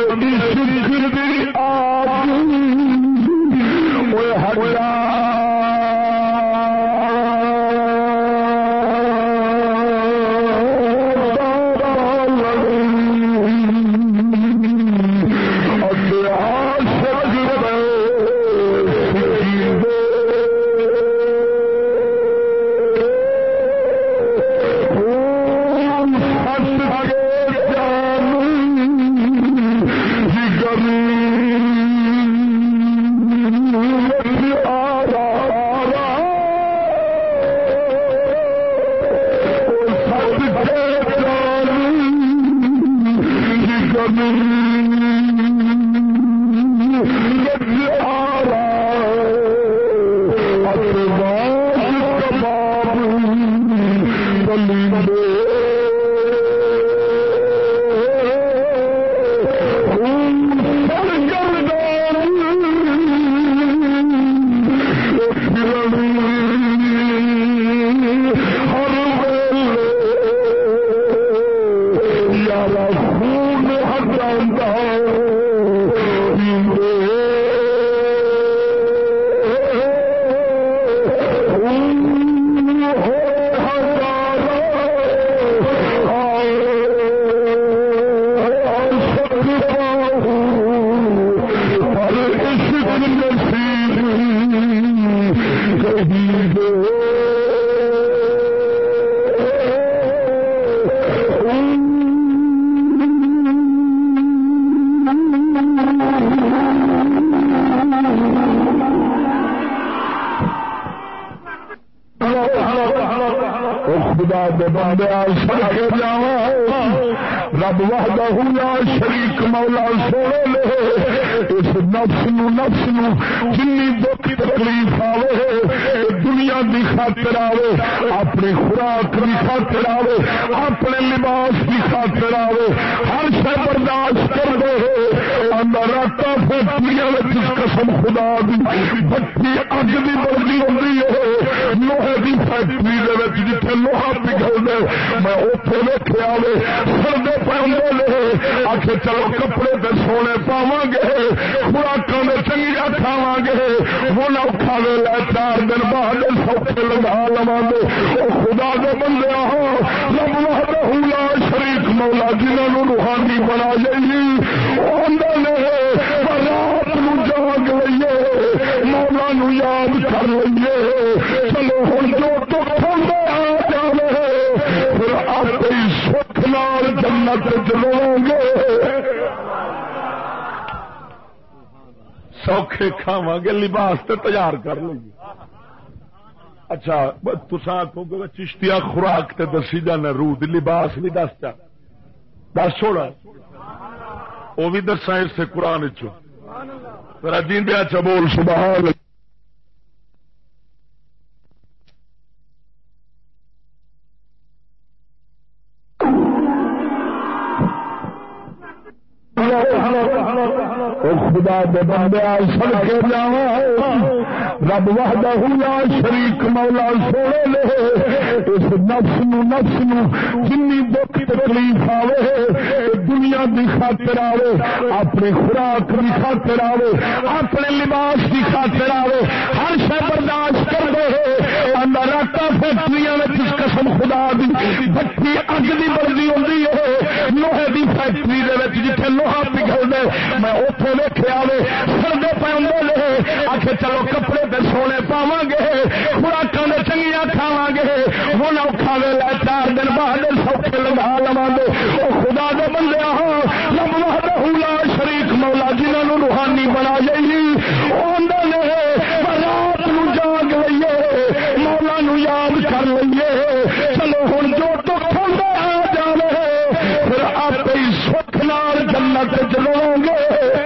یارا خون ہٹاؤں رب وحدہ لا شریک مولا سونے لے اس نفس نو جنی دکھ تکلیف آوے دنیا دی خاطر آوے اپنی خوراک دی خاطر آوے اپنے لباس دی خاطر آوے ہر شے برداشت کر دے اندر راتا فیکٹریاں وچ قسم خدا دی بھٹی اگ دی بردی ہوندی ہے لوہے دی فیکٹری دے وچ جتھے لوہا پگھل دے میں اوتھے ویکھیا وے سردے پاندے لے آکھے چلو کپڑے تے سونے پاواں گے خوراکاں دے چنگیاں کھاواں گے وہ نہ کھاوے لے 4 دن بعد سوکھے لگا لواں گے او خدا دے بندیاں رب وحدہ لا شریک مولا جنہاں نوں روحانی بنا لئی اوندا نے رات نوں جاگ لئیے مولا نوں یاد کر لئیے چلو ہن جو تو کھوندا آ جاوے پھر آپ سکھ نال جنت چلو گے سوکھے کھاواں گے لباس تے تیار کر لیں گے اچھا تساں آکھو گے چشتیا خوراک تے دسی جانا روح دی لباس بھی دس چھوڑا وہ بھی دساں اس سے قرآن چو تیرا جیندیا چ بول سبحان اللہ خدا دے بندے سڑ کے جاواں رب وحدہ لا شریک مولا سونے لے اس نفس نو جنی دکھ تکلیف آوے دنیا دی خاطر آوے اپنی خوراک دی خاطر آوے اپنے لباس دی خاطر آوے ہر شے برداشت کر دے اندر راتا فیکٹریاں وچ قسم خدا دی بھٹی اگ دی بردی ہوندی ہے لوہے دی فیکٹری دے وچ جتھے لوہا پگھل دے میں اوتھے ویکھیا وے سردے پاندے لے آکھے چلو کپڑے تے سونے پاواں گے خوراکاں دے چنگیاں کھاواں گے وہ نہ کھاوے لے 4 دن بعد سوکھے لگا لواں گے او خدا دے بندیاں رب وحدہ لا شریک مولا جنہاں نوں روحانی بنا لئی اوندا نے رات نوں جاگ لئیے مولا نوں یاد کر لئیے چلو ہن جو تو کھوندا آ جاوے پھر آپ ہی سکھ نال جنت چلو گے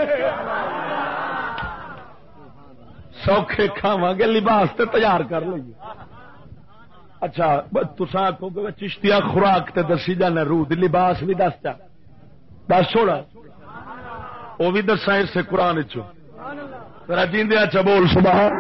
سوکھے کھاواں گے لباس تے تیار کر لئیے اچھا تساں آکھو گے چشتیا خوراک تے دسی جانا روح دی لباس بھی دس چھوڑا وہ بھی دساں اس سے قرآن چو تیرا جیندیا چ بول سبحان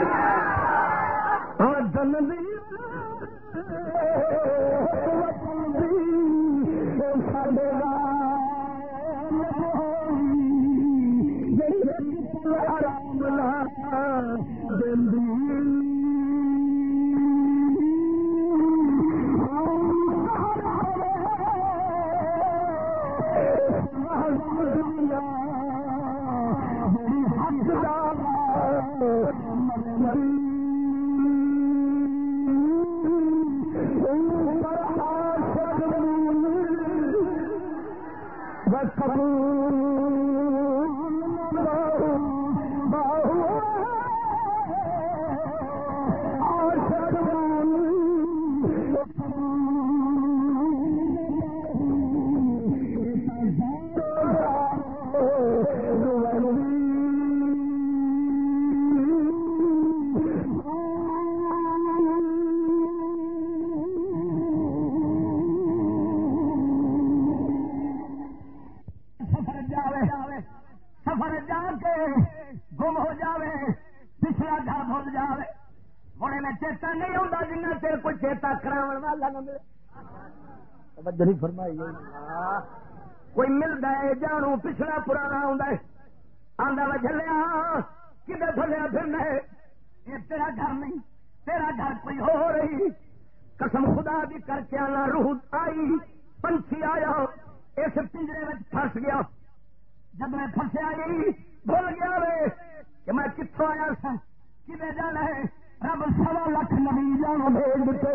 کوئی ملتا ہے جانو پچھلا پرانا آندا وا جھلیا کدھر پھسیا پھرنا ہے یہ تیرا گھر نہیں تیرا گھر کوئی ہو رہی قسم خدا دی کر کے آنا روح آئی پنچھی آیا اس پنجرے میں پھنس گیا جب میں پھنسیا نہیں بھول گیا وے کہ میں کتوں آیا سا کدھر جانا ہے رب 1.25 لاکھ نبی جانا بھیج دیتے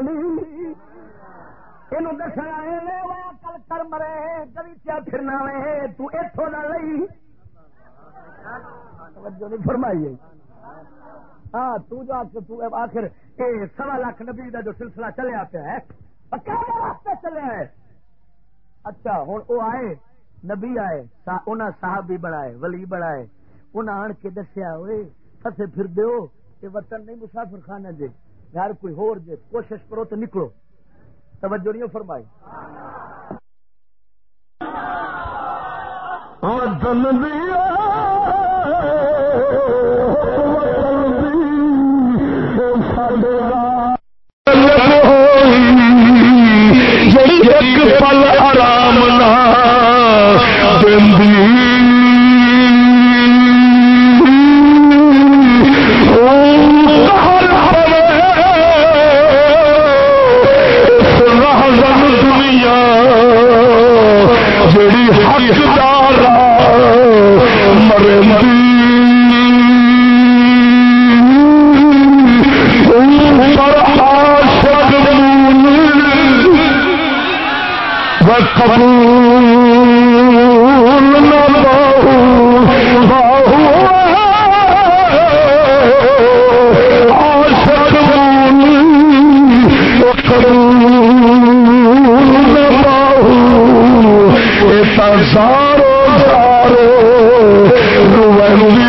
یہ دسنا کل کر مرے گلیچیا پھرنا وے تو اتوں نہ لئی توجہ نہیں فرمائی ہاں تو جو آخر 1.25 لاکھ نبی کا جو سلسلہ چلیا پیا ہے واسطے چلیا ہے اچھا ہوں وہ آئے نبی آئے انہاں صحابی بنائے ولی بنائے انہاں آن کے دسیا ہوئے پھسے پھر دیو یہ وطن نہیں مسافر خانہ جے یار کوئی ہور جے کوشش کرو تو نکلو توجہ نہیں فرمائی وطن دیا ایک پل آرام نہ دنیا جڑی حقدار مرے قبول نہ باہو عاشق قبول نہ باہو ایسا سارو سارو روی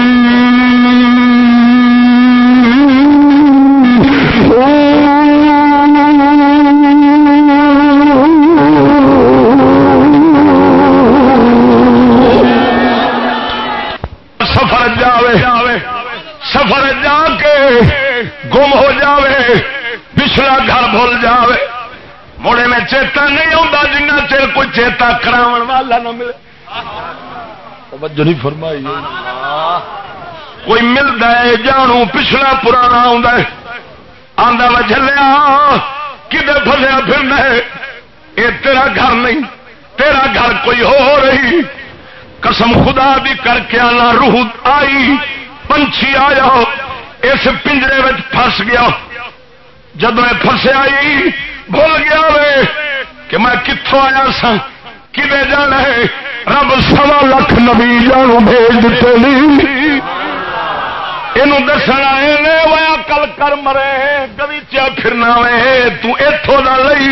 سفر جا کے گم ہو جاوے پچھلا گھر بھول جاوے موڑے میں چیتا نہیں آتا جنہ چر کوئی چیتا کراون والا نہ ملے توجہ نہیں فرمائی کوئی ملتا ہے جانو پچھلا پرانا آندا وا جھلیا کدھر پھسیا پھرنا ہے یہ تیرا گھر نہیں تیرا گھر کوئی ہو رہی قسم خدا بھی کر کے آنا روح آئی پنچھی آیا اس پنجرے میں پھنس گیا جب میں پھنسیا آئی بھول گیا وے کہ میں کتوں آیا سا کدھر جانا ہے رب 1.25 لاکھ نبی جانو بھیج دیتے یہ دسنا وہ کل کر مرے گلیچیا پھرنا وے تو اتوں نہ لئی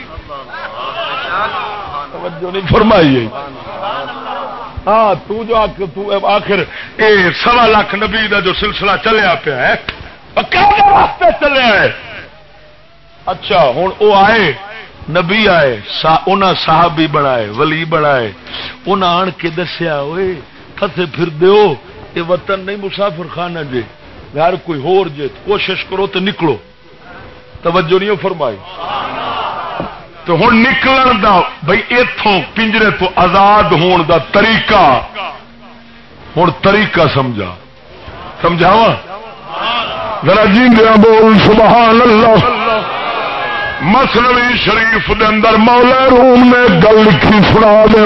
توجہ نہیں فرمائی ہاں تو جو آخر 1.25 لاکھ نبی کا جو سلسلہ چلیا پیا ہے واسطے چلیا ہے اچھا ہوں وہ آئے نبی آئے انہاں صحابی بنائے ولی بنائے انہاں آن کے دسیا ہوئے پھسے پھر دیو یہ وطن نہیں مسافر خانہ جے یار کوئی ہور جے کوشش کرو تو نکلو توجہ نہیں فرمائی تو ہوں نکلن دا بھائی اتوں پنجرے تو آزاد ہون دا طریقہ ہوں طریقہ سمجھاوا ذرا جیندیاں بول سبحان اللہ مثنوی شریف دے اندر مولا روم نے گل لکھی سنا دے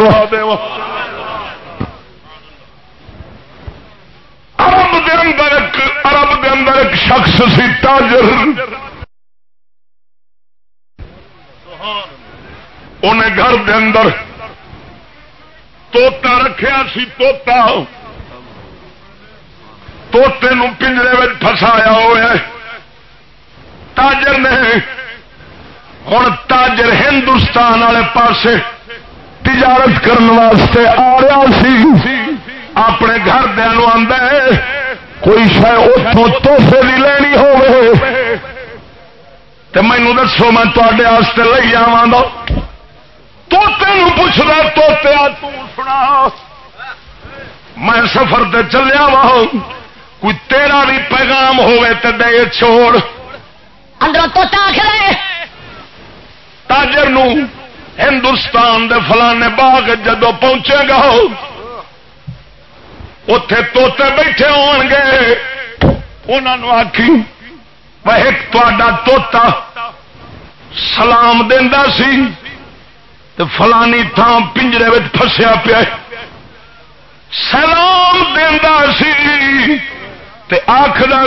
عرب دے اندر ایک شخص سی تاجر انہیں گھر دے اندر توتا رکھیا سی توتے نو پنجرے میں پھسایا ہوا تاجر نے ہوں تاجر ہندوستان والے پاسے تجارت کرنے واسطے آ رہا سی اپنے گھر دیا آندا ہے کوئی شاید اتوں توحفے بھی لینی ہوے تو مینو دسو میں تے واسطے لے آواں توتے پوچھنا توتیا سنا میں سفر تے چلیا وا کوئی تیرا بھی پیغام ہوے تے دے چھوڑ اندروں توتا آکھے تاجر نو ہندوستان دے فلانے باغ جدو پہنچے گا اتے توتے بیٹھے ہون گے انہوں آخی ایک تا توتا سلام دینا سی تو فلانی تھان پنجرے میں پھسیا پیا سلام دینا سی تے آخدا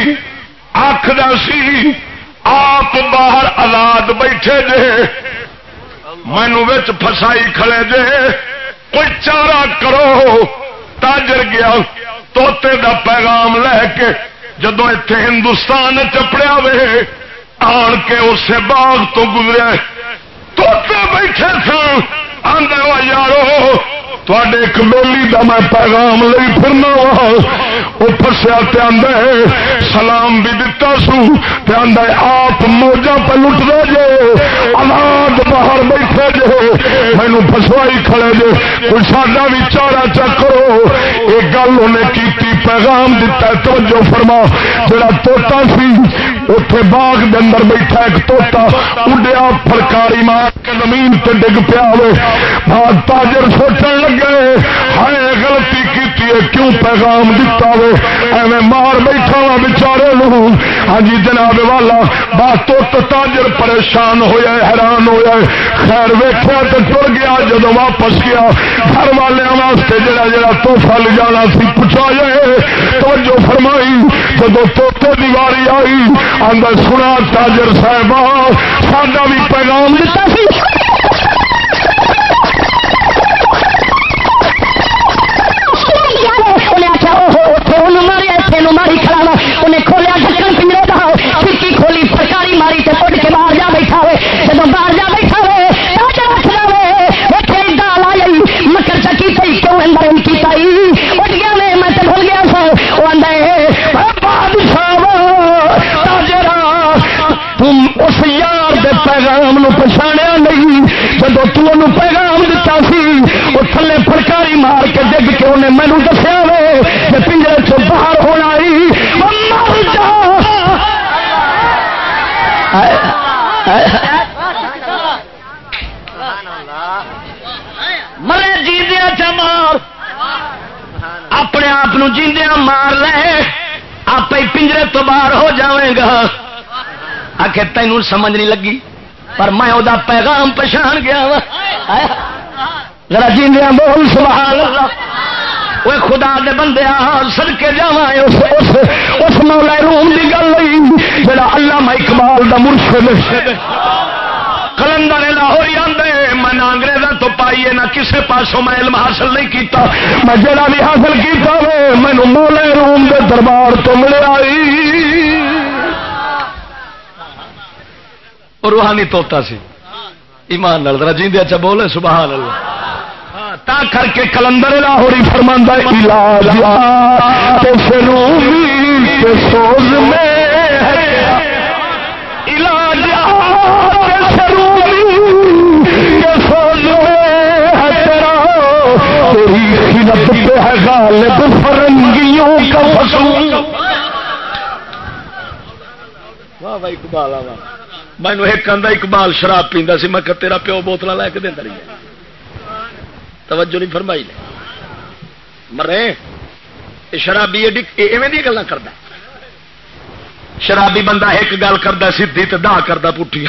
سی آپ باہر آزاد بیٹھے جے مینو وچ پھسائی کھڑے جے کوئی چارہ کرو. تاجر گیا توتے دا پیغام لے کے جدو اتنے ہندوستان چپڑیا وے آن کے اسے باغ تو گزریا توتے بیٹھے سن آدھے وا یارو تے ایک بیلی دا میں پیغام لئی پھرنا وا وہ پسیا آدھے سلام بھی دتا سو آدھے آپ موجہ پہ لٹ دے جے آزاد باہر بیٹھے جے مینو فسوائی کھڑے جے کوئی ساڈا بھی چارہ چکرو. ایک گل انہیں کی پیغام دتا توجہ فرما جڑا توتا سی اتے باغ دے اندر بیٹھا ایک توتا اڈیا پھرکاری مار کے زمین تے ڈگ پیا ہوئے بھاگ تاجر سوچن لگے ہائے غلطی کی کیوں پیغام دتا ہوئے ایویں مار بیٹھا وا بچارے لوں. ہاں جی جناب والا بات تو تاجر پریشان ہویا حیران ہویا خیر ویکھیا تو ٹر گیا. جدو واپس گیا گھر والوں واسطے جڑا جڑا تحفہ لے جانا سی پوچھا جائے توجہ فرمائی. جدو توتے دی واری آئی آندا سنا تاجر صاحبہ ساڈا بھی پیغام دتا سی ماری کھڑا انہیں کھولیا ڈکن پنجرے کا کھڑکی کھولی پھٹکاری ماری تے اٹھ کے باہر جا بیٹھا ہوئے. جب باہر جا بیٹھا ہوئے گال آئی مکر چکی تھی کیوں اندر کی اٹھ گیا میں تو بھول گیا سو وہ تم اس یار دے پیغام نو پچھاڑیا نہیں. جب تم پیغام دتا سی وہ تھلے پھٹکاری مار کے ڈگ کے انہیں مینو دسیا وے کہ پنجرے چ باہر ہونا مرے جیندیا چا مار اپنے آپ جیندیا مار لے آپ ہی پنجرے تو باہر ہو جائے گا. آخر تینوں سمجھ نہیں لگی پر میں وہ پیغام پچھان گیا وا. ذرا جیندیا بول سبحان اللہ. وہ خدا دے بندے صدقے جاواں اس مولا روم دی گل نہیں جڑا علامہ اقبال دا مرشد کلندر لاہوری آندے میں انگریزاں تو پائیے نہ کسے پاسوں میں علم حاصل نہیں کیتا میں جڑا بھی حاصل کیتا وے مینوں مولا روم دے دربار تو ملیا اور روحانی توتا سی. ایمان نال ذرا جیندے اچھا بولے سبحان اللہ. تا کر کے کلندر لاہوری فرماندا علاج رومی کے سوز میں علاج رومی کے سوز میں تیرا تیری خلت پہ ہے غالب فرنگیوں کا فصول. واہ بھائی اقبال میں نے ایک آدھا اقبال شراب پیندا سی میں کہ تیرا پیو بوتل لے کے دینا رہی توجہ نہیں فرمائی نے مرے شرابی ایویں دی گلاں کردا. شرابی بندہ ایک گل کردا سیدھی تے داہ کردا پٹھی.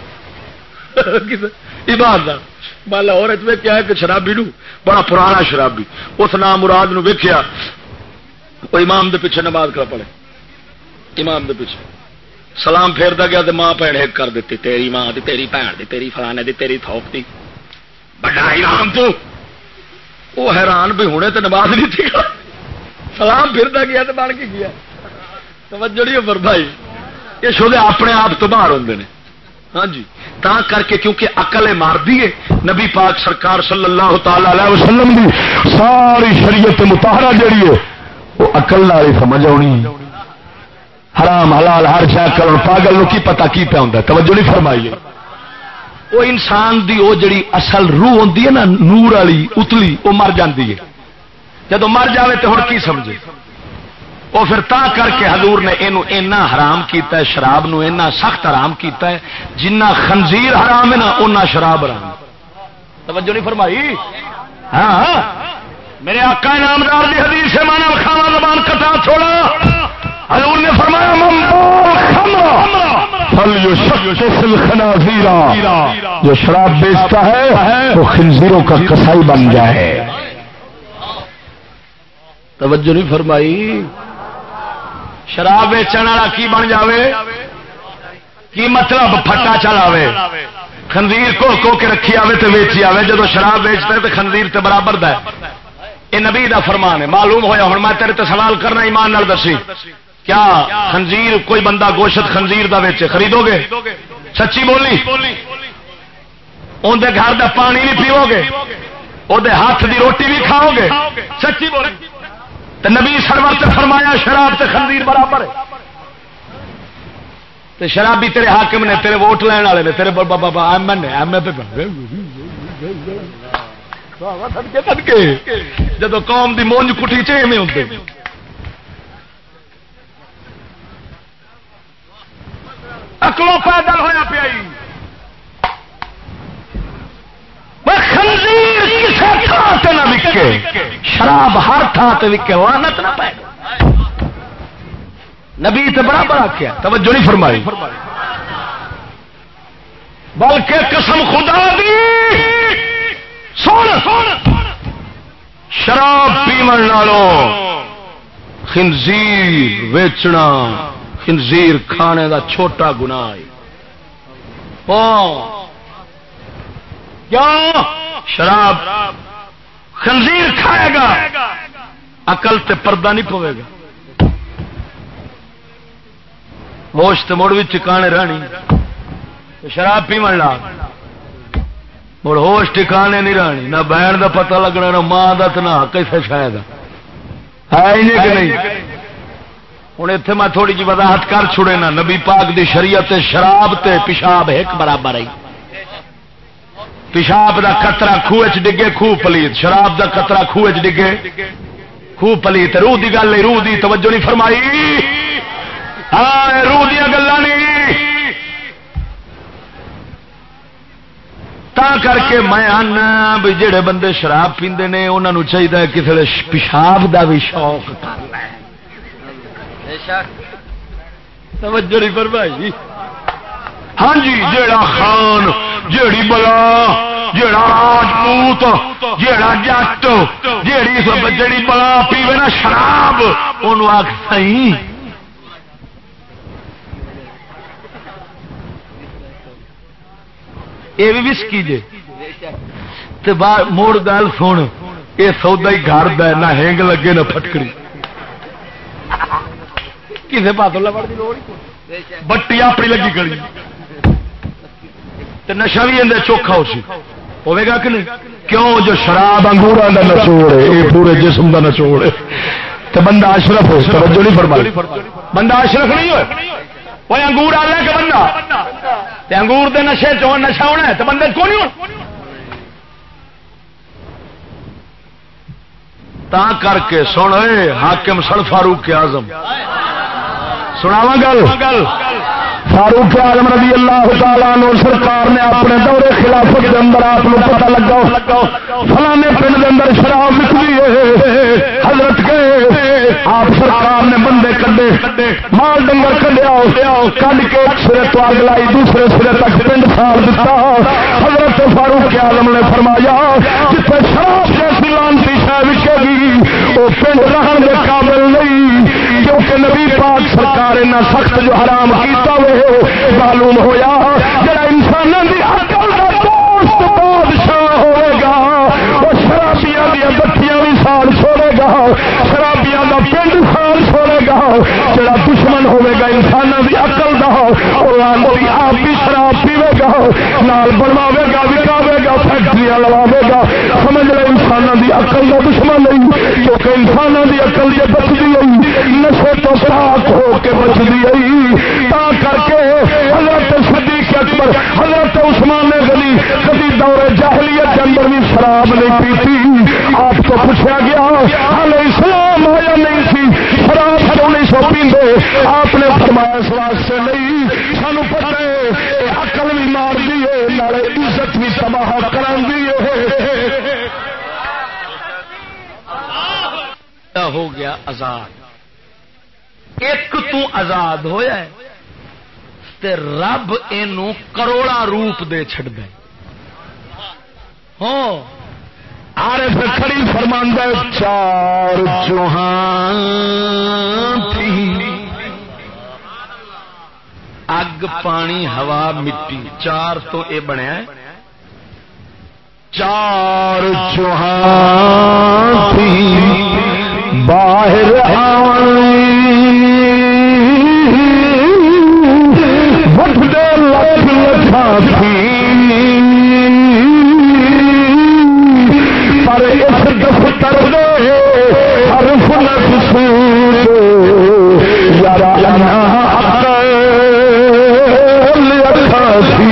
عبادت میں لاہور ویکھیا ہے کہ شرابی نو بڑا پرانا شرابی اس نام مراد نو ویکھیا وہ امام دے پیچھے نماز کر پڑے امام دے پیچھے سلام پھیردا گیا تے ماں بھن ایک کر دیتی تیری ماں دی تیری بھن دی تیری فلانے دی تیری تھوپ دی بڑا امام تو وہ حیران بھی ہونے تے نماز نہیں تھی سلام پھردا گیا تے بن کے گیا. توجہ نہیں پر بھائی یہ شوہے اپنے آپ تو باہر ہوندے نے. ہاں جی تا کر کے کیونکہ عقل مار دی ہے نبی پاک سرکار صلی اللہ تعالی علیہ وسلم دی ساری شریعت مطہرہ جڑی ہے وہ عقل نال ہی سمجھ آونی. حرام حلال ہر شے کرن پاگل نو کی پتہ کی پیا ہوندا. توجہ نہیں فرمائی. وہ انسان دی وہ جڑی اصل روح ہوندی ہے نا نور والی اتلی وہ مر جاندی ہے. جدو مر جاوے تو ہن کی سمجھے وہ پھر تا کر کے حضور نے اینو اینا حرام کیتا ہے شراب نو اینا سخت حرام کیتا ہے جنہ خنزیر حرام ہے نا اونا شراب حرام. توجہ نہیں فرمائی. ہاں میرے آقا نامدار دی حدیث سے مانا کھانا زبان کٹا چھوڑا. حضور نے فرمایا جو شراب بیچتا ہے وہ خنزیروں کا کسائی بن جائے. توجہ نہیں فرمائی. شراب بیچن والا کی بن جاوے کی مطلب پھٹا چلاوے خنزیر کو کے رکھی آوے تو ویچی آوے. جدو شراب بیچتا ہے تو خنزیر تے برابر دا ہے. یہ نبی دا فرمان ہے. معلوم ہویا ہوں میں تیرے تے سوال کرنا ایمان نال دسی کیا خنزیر کوئی بندہ گوشت خنزیر دا ویچے خریدو گے؟ سچی بولی. اندر گھر دا پانی نہیں پیو گے؟ وہ ہاتھ دی روٹی بھی کھاؤ گے؟ سچی بولی. تو نبی سرور تے فرمایا شراب تے خنزیر برابر ہے. تو شرابی تیرے حاکم نے تیرے ووٹ لین والے نے تیرے بابا ایم این ایم اے جب قوم دی مونج کٹھی چیویں ہوتے اکلو پیدل ہویا پیا. خنزیر کسی تھان سے نہ وکے شراب ہر تھان سے وکے لعنت نہ پائے. نبی تے برابر آخیا. توجہ نہیں فرمائی. بلکہ قسم خدا دی سن شراب پیمن نالوں خنزیر ویچنا خنزیر کھانے دا چھوٹا گناہ ہے. کیوں؟ شراب خنزیر کھائے گا عقل تے پردہ نہیں پوے گا. ہوش تے مڑ بھی ٹکانے رہنی. شراب پیمن لا مڑ ہوش ٹکانے نہیں رہنی. نہ بہن دا پتہ لگنا نہ ماں دا تے نہ کسے شاید ہے ہی نہیں کہ نہیں. ہوں اتنے میں تھوڑی جی وضاحت کر چھڑے نا. نبی پاک دی شریعت شراب تے پیشاب ایک برابر ہے. پیشاب دا قطرہ خوہ چ ڈگے خوہ پلیت. شراب دا قطرہ خوہ چ ڈگے خوہ پلیت. روح دی گل ہے. روح دی توجہ نہیں فرمائی. ہاں روح دیا گلا نہیں. تا کر کے میں آنا بھی جڑے بندے شراب پیندے نے انہاں نوں چاہیے کسی پیشاب دا بھی شوق کر لے. توجہ نہیں فرمائی. ہاں جی جیڑا خان جیڑی بلا جیڑا راجپوت جیڑا جٹ جیڑی بلا پیوے نا شراب انہوں آخ سی یہ بھی وسکی جے تے موڑ گل سن. یہ سودا ہی گھر دا نہ ہینگ لگے نہ پھٹکڑی کسے پاس لوڑ دی لوڑ بٹی اپنی لگی کڑی تے نشا بھی اندر چوکھا ہو سی ہوے گا کہ نہیں. کیوں؟ جو شراب انگوراں دا نچوڑ ہے یہ پورے جسم دا نچوڑ ہے. تے بندہ اشرف ہو. توجہ نہیں فرمائی. بندہ اشرف نہیں ہوئے. وہ انگور آ لے کے بندہ تے انگور دے نشے چ نشا ہونا ہے تے بندے کو نہیں ہونا. تا کر کے سن حاکم سن فاروق اعظم سناواں گل. فاروق اعظم رضی اللہ تعالیٰ عنہ سرکار نے اپنے دور خلافت کے اندر آپ کو پتہ لگا فلانے پنڈ کے اندر شراب نکلی ہے. حضرت کے آپ سرکار نے بندے کڈے مال ڈنگر کڈیا کڈ کے ایک سرے تو اگ لائی دوسرے سرے تک پنڈ سال دیتا. حضرت فاروق اعظم نے فرمایا جتنے شراب جیسی لانتی شے وکے گی وہ پنڈ رہن کے قابل نہیں. کیونکہ نبی پاک سرکار اتنا سخت جو حرام کیتا ہوئے معلوم ہویا جڑا انسانوں کی عقل کا دوست بادشاہ ہوئے گا وہ شرابیاں دیا بتیاں بھی سال چھوڑے گا شرابیاں کا پنڈ سال چھوڑے گا. جڑا دشمن ہوئے گا انسانوں کی عقل کا وہ آپ بھی شراب پیوے گا نال بنواوے گا وکاوے گا فیکٹریاں لواوے گا. سمجھ لے انسانوں کی عقل کا دشمن نہیں کیونکہ انسانوں کی عقل یہ بچتی ہوئی نشے تو پاک ہو کے بچتی ہوئی. تا کر کے حضرت صدیق اکبر حضرت عثمان غنی کبھی دور جاہلیت کے اندر بھی شراب نہیں پیتی. آپ کو پوچھا گیا حال اسلام آیا نہیں سی شراب کیوں نہیں سو پیندے؟ آپ نے فرمایا اس واسطے نہیں سانو پتہ ہے عقل بھی مار دی ہے نالے عزت بھی تباہ کران دی ہے ہو گیا آزاد. ایک تو آزاد ہویا ہے تے رب اینو کروڑا روپ دے چھڑ دے. ہاں عارف کھڑی فرماندا ہے چار چوہان تھی اگ پانی ہوا مٹی چار تو اے بنیا ہے. چار چوہان تھی باہر بٹھتے لکھ لکھا تھی پر اس دفتر دے حرف نقصور یارا لکھا تھی.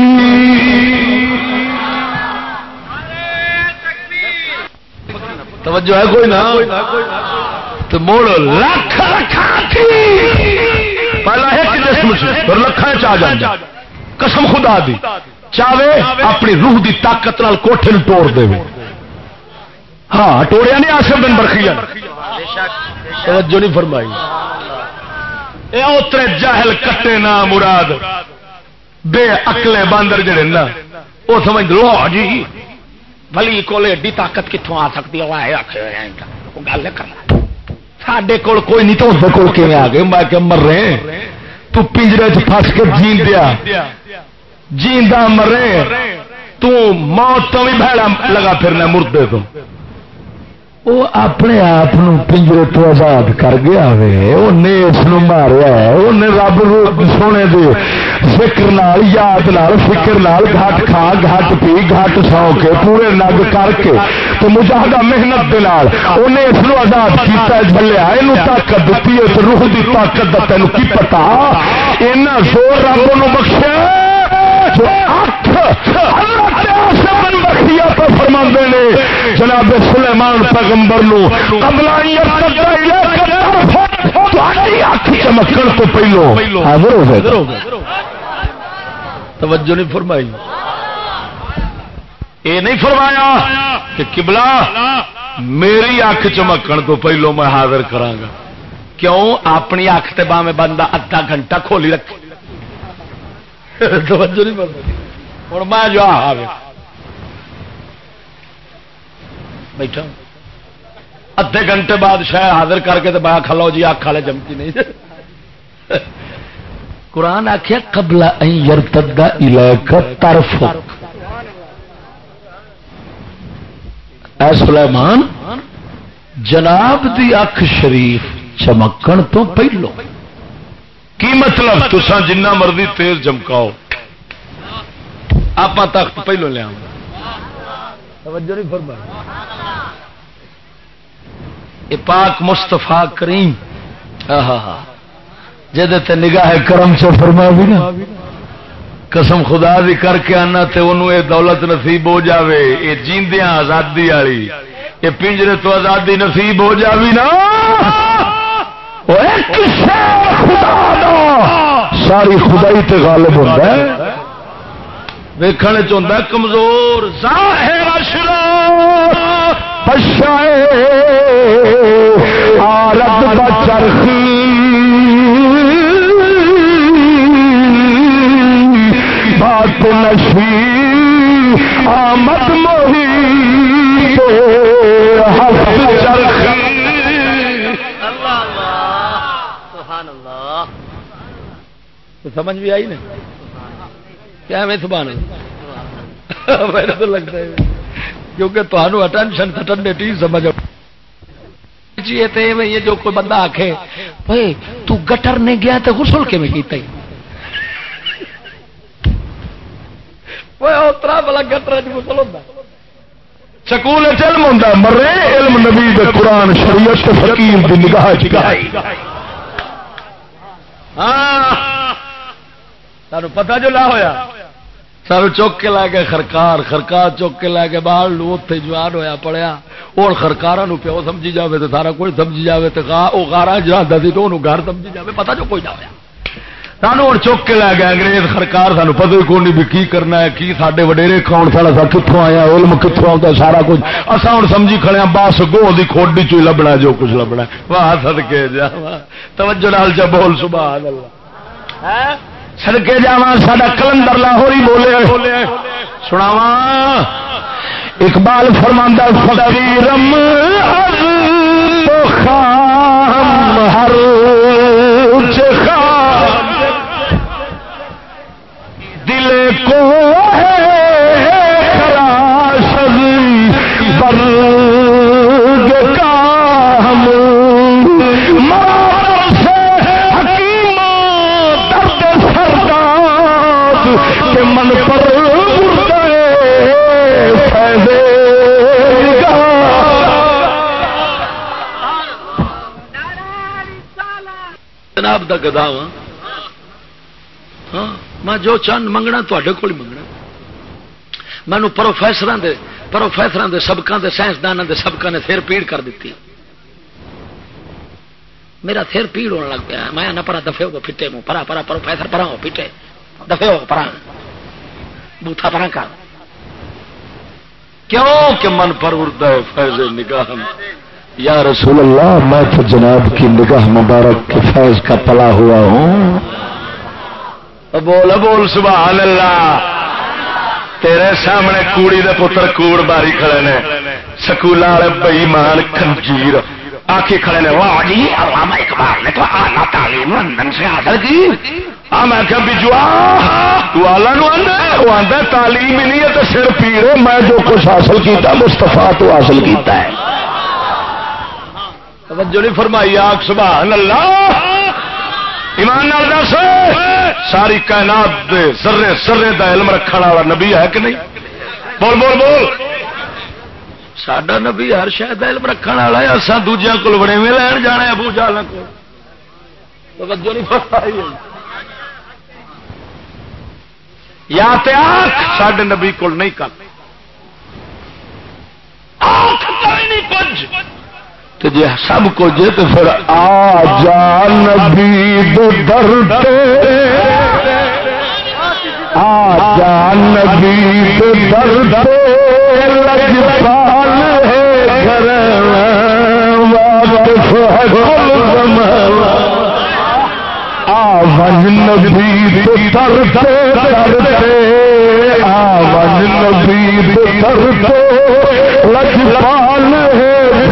توجہ ہے کوئی نہ تو موڑ لکھ رکھا تھی. پہلا ایک جسم سے اور لکھاں چاہ جائیں قسم خدا دی چاہے اپنی روح دی طاقت نال کوٹھے نوں توڑ دے. ہاں ٹوڑیا نہیں آصف بن برخیا توجہ نہیں فرمائی. اے اترے جاہل کٹے نا مراد بے عقلے باندر جڑے نا وہ سمجھ لو جی بھلی کول ایڈی طاقت کتوں آ سکتی ہے گل کرنا ساڈے کول کوئی نہیں تو اس کول کیویں آ گئے. میں کہ مر رہے تو پنجرے چ پھس کے جین دیا جیندا مرے تو موت تو بھی بھڑا لگا پھرنا مردے تو. وہ اپنے آپ پنجرے تو آزاد کر گیا انہیں اس ماریا انہیں رب سونے دے ذکر نال یاد نال فکر نال گھٹ کھا گھٹ پی گھٹ سو کے پورے نگ کر کے تو مجاہدہ محنت دے نال انہیں اس کو آزاد کیتا جھلیا یہ طاقت دیتی ہے تو روح دی طاقت دا تینوں کی پتا اینا زور رب نو بخشے جو فرماندے نے جناب سلیمان پیغمبر نو قبل اکھ چمکن تو پہلو حاضر ہو گئے. توجہ نہیں فرمائی. اے نہیں فرمایا کہ قبلہ میری اکھ چمکن تو پہلو میں حاضر کراں گا. کیوں اپنی اکھ تے باویں بندہ ادھا گھنٹہ کھولی رکھے. توجہ نہیں فرمائی. ہوں میں جو بیٹھا ادھے گھنٹے بعد شاید حاضر کر کے تو میں کھلو جی اکھ والے چمکی نہیں. قرآن آخیا قبل ان یرتد الیک طرفک. اے سلیمان جناب دی اکھ شریف چمکن تو پہلو کی مطلب تساں جنہ مرضی تیز چمکاؤ آپ تخت پہلو لیا. توجہ نہیں فرمائی. یہ پاک مصطفیٰ کریم جہدے نگاہ کرم سے فرما بھی نا قسم خدا دی کر کے آنا تے انہوں یہ دولت نصیب ہو جاوے یہ جیندیاں آزادی والی یہ پنجرے تو آزادی نصیب ہو جاوی نا خدا ساری خدائی تے غالب ہوتا ہے. ویکھنے چاہتا ہے کمزور ظاہر پشائے آرد بچرخی بات نشی آمد موہی حسن چرخی. اللہ اللہ سبحان اللہ. سمجھ بھی آئی نا کیا میں سبحان اللہ. میرا تو لگتا ہے کیونکہ تمہیں اٹینشن کٹن ڈیٹی سمجھ یہ جو کوئی بندہ آکھے بھائی تو گٹر نے گیا تو غسل کے میں کیتا ہی اترا بلا گٹر غسل ہوتا سکول علم ہوتا مرے علم نبی قرآن شریعت فقیر دی نگاہ چکائی. ہاں سانو پتہ جو لا ہویا سارے چوک کے لے گئے خرکار خرکار چوک کے لے گئے باہر لو اتنے جوان ہویا پڑیا اور خرکارا پیو سمجھی جاوے تو سارا کوئی سمجھی جاوے تو وہ گارا جانا سی تو انہوں گھر سمجھی جاوے پتہ جو کوئی نہ ہوا سانو ہوں چک کے لے گیا انگریز سرکار سانو پتہ ہی کون نہیں بھی کی کرنا ہے کی سارے وڈیرے کھاؤ سا کتوں آیا علم کتوں آتا سارا کچھ اصا ہوں سمجھی کھڑے بس گوہ کی کھوڈی چ لبنا جو کچھ لبنا واہ سدکے جا توجہ نال جا بول سبحان اللہ سدکے جا سا کلندر لاہوری بولے سناوا اقبال فرماندہ فقیرم خام ہر دل کو برگ کا ہم مار سے حکیم درد سرداد کے من پر جناب دا گدا ہاں میں جو چند منگنا تے کو منگنا مینو پروفیسر دے سبقاں دے سائنسدانوں دے سبقاں نے سر پیڑ کر دیتی میرا سر پیڑ ہونے لگ پیا میں نہ پرا دفے ہو پھٹے منہ پرا پرا پروفیسر پرا ہو پیٹے دفے ہو پرا بوتھا پرا کر کیوں کہ من پر اڑتا ہے فیض نگاہ یا رسول اللہ میں تو جناب کی نگاہ مبارک کے فیض کا پلا ہوا ہوں بول بول سبحان اللہ تیرے سامنے کوڑی دے پتر کوڑ باری کھڑے نے سکول والے بےمان خنزیر آخی کھڑے نے واہ جی علامہ اقبال نے تو اعلیٰ تعلیم لندن سے حاصل کی میں کہ بجوا تو آلہ نو وہ آتا تعلیم ہی نہیں ہے تو سر پیڑے میں جو کچھ حاصل کیتا مصطفیٰ تو حاصل کیتا ہے توجہ نہیں فرمائی آگ سبحان اللہ ایمان نال دس ساری کائنات دے ذرے ذرے دا علم رکھنے والا نبی ہے کہ نہیں بول بول بول ساڈا نبی ہر شاید علم رکھنے والا ہے اساں دوجیاں کول بڑے میں لین جانا ہے ابو جہل کو توجہ نہیں فرمائی یا تے آنکھ ساڈے نبی کول نہیں کر آنکھ کوئی نہیں کچھ تو جی سب کو جی تو پھر آ جا نبی در پہ آ جا نبی در پہ لجپال ہے گھر واقف ہے کل زمان آون نبی در پہ آون نبی در پہ لجپال ہے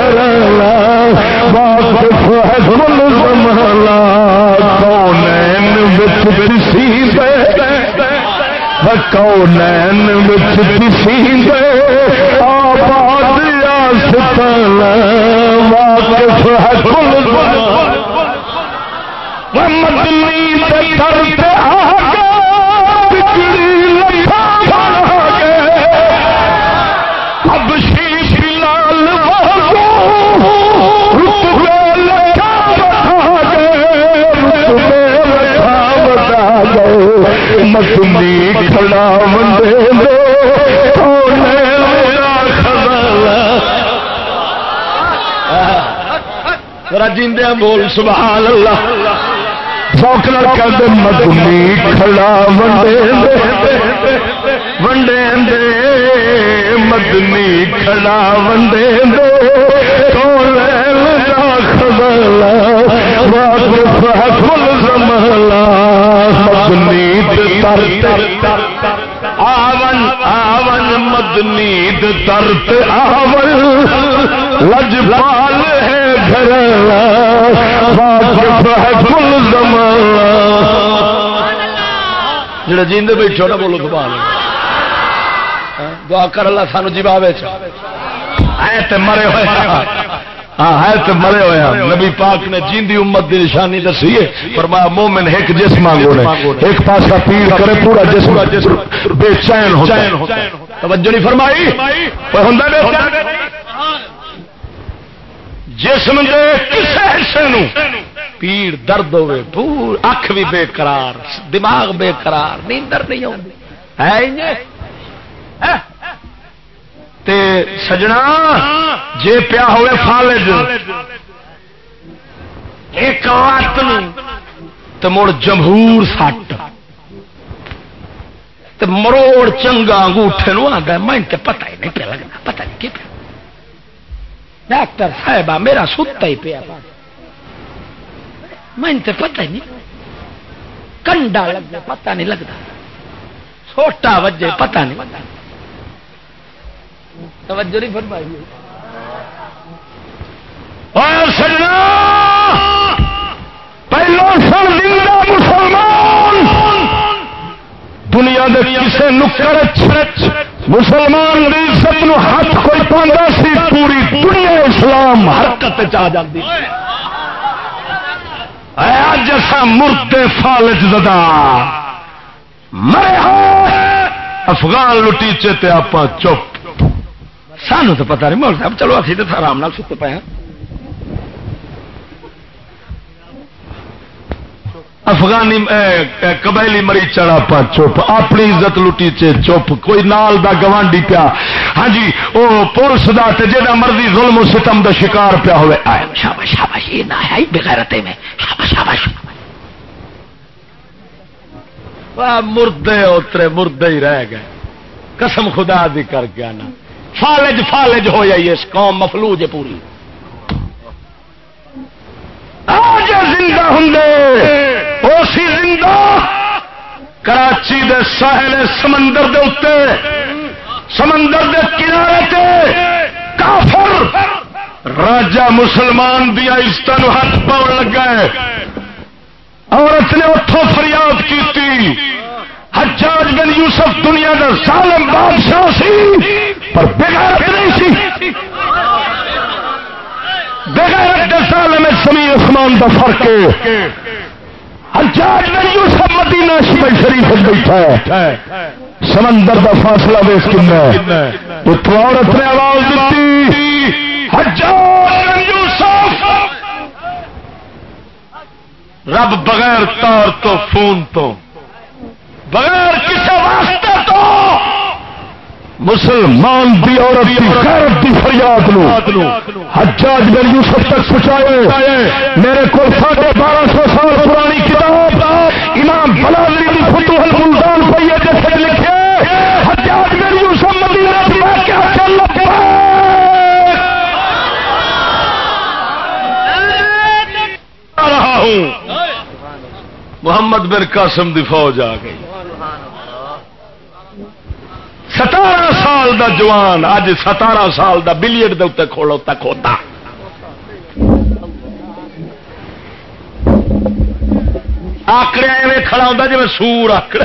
کونین وچ پسیندے آباد آستان واقف ہے کل مدنی تے در تے آگے بگڑی لکھا بھاگے اب شیش لال مدنی کھڑا وندے جیندے بول سبحان اللہ ذوق نال کہندے مدنی کھڑا ونڈے دے مدنی کھڑا ونڈے دے کولے لگا خبلا واقف ہے کل زمانہ مدنی تر آون آون مدنی تر آون لجپال ہے گھر واقف ہے کل زمانہ جڑا جیندے بیٹھو نا بولو سبحان اللہ دعا کر اللہ سانو جیواوے ہے تے مرے ہوئے ہاں ہے تے مرے ہوئے نبی پاک نے جیندی امت دی نشانی دسی ہے فرمایا مومن ایک جسم وانگو نے ایک پاسا پیر کرے پورا جسم بے چین ہوتا ہے توجہ نہیں فرمائی کوئی ہوندا بے جسم دے کسے حصے نو پیڑ درد ہوئے پور اکھ بھی بے قرار دماغ بے قرار نیندر نہیں ہوندی ہے انجے تے سجنا جے پیا ہوئے فالج ایک وقت نو تے مڑ جمہور سٹ تے مروڑ چنگا انگوٹھے نو آندا میں تے پتہ ہی نہیں پیا لگنا پتہ نہیں کی پیا ڈاکٹر صاحبہ میرا ستا ہی پیا میں تے پتہ ہی نہیں کنڈا لگے پتہ نہیں لگتا چھوٹا وجے پتہ نہیں توجہ نہیں فرمائی اور سجنا پہلو سن زندہ مسلمان دنیا دے کسے نکڑ مسلمان دی عزت نو ہاتھ کوئی پاندا سی پوری دنیا اسلام حرکت چ جاندی اج اساں مردے فالج زدہ مرے افغان لٹیچے تے آپ چپ سانو تو پتہ نہیں مول صاحب چلو اسی تو آرام نال ستے پے افغانی قبائلی مری چڑا پا چپ اپنی عزت لٹیچے چپ کوئی نال دا گوانڈی پیا ہاں جی وہ پولیس دا تے جہاں مرضی ظلم و ستم دا شکار پیا ہوئے شاباش شاباش یہ نہ ہے بغیرتے میں شاباش شاباش مردے اترے مردے ہی رہ گئے قسم خدا دی کر کے نا فالج فالج ہو جائیے اس قوم مفلوج ہے پوری آج زندہ ہوں اسی زندہ کراچی دے ساحل سمندر دے اتے سمندر دے کنارے تے کافر راجا مسلمان دیا عزتاں نو ہاتھ پاؤن لگا ہے عورت نے اتوں فریاد کی حجاج بن یوسف دنیا کا ظالم بادشاہ سی پر بغیرت نہیں سی بغیرت دے ظالم زمین آسمان کا فرق ہے حجاج بن یوسف مدینہ شریف بیٹھا ہے سمندر کا فاصلہ ویس کنا اتوں عورت نے آواز دیتی حجاج بن یوسف رب بغیر تار تو فون تو بغیر کسی واسطے تو مسلمان دی عورت دی غیرت دی فریاد نو حجاج بن یوسف تک پہنچائے میرے کو 1250 سال پرانی کتاب امام بلالی دی فتوح الملتان پہ یہ جیسے لکھے حجاج بن یوسف مدینہ میں کیا چل رہا ہوں محمد بن قاسم دی فوج آ گئی 17 سال دا جوان اج 17 سال دا بلیٹ دے اتنے کھولو تک ہوتا آکڑے ایویں کھڑا ہوتا جی سور آکڑ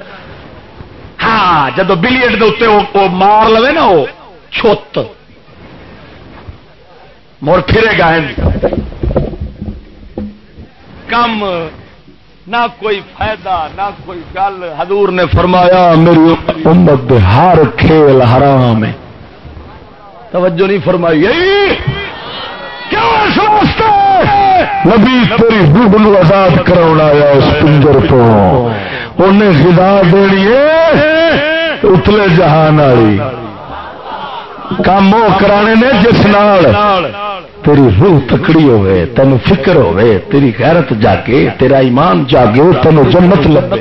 ہاں جدو بلیٹ دے اتنے وہ مار لوے نا وہ چھت مڑ پھرے گا کم نہ کوئی فائدہ نہ کوئی گل حضور نے فرمایا میری امت دے ہر کھیل حرام ہے توجہ نہیں فرمائی کیوں اس واسطے نبی تیری روح نو آزاد کراؤن آیا اس پنجر تو انہیں غذا دینی ہے اتلے جہان والی کام وہ کرانے نے جس نال تیری روح تکڑی ہوئے تینوں فکر ہوئے تیری غیرت جاگے تیرا ایمان جاگے تینوں جنت لبے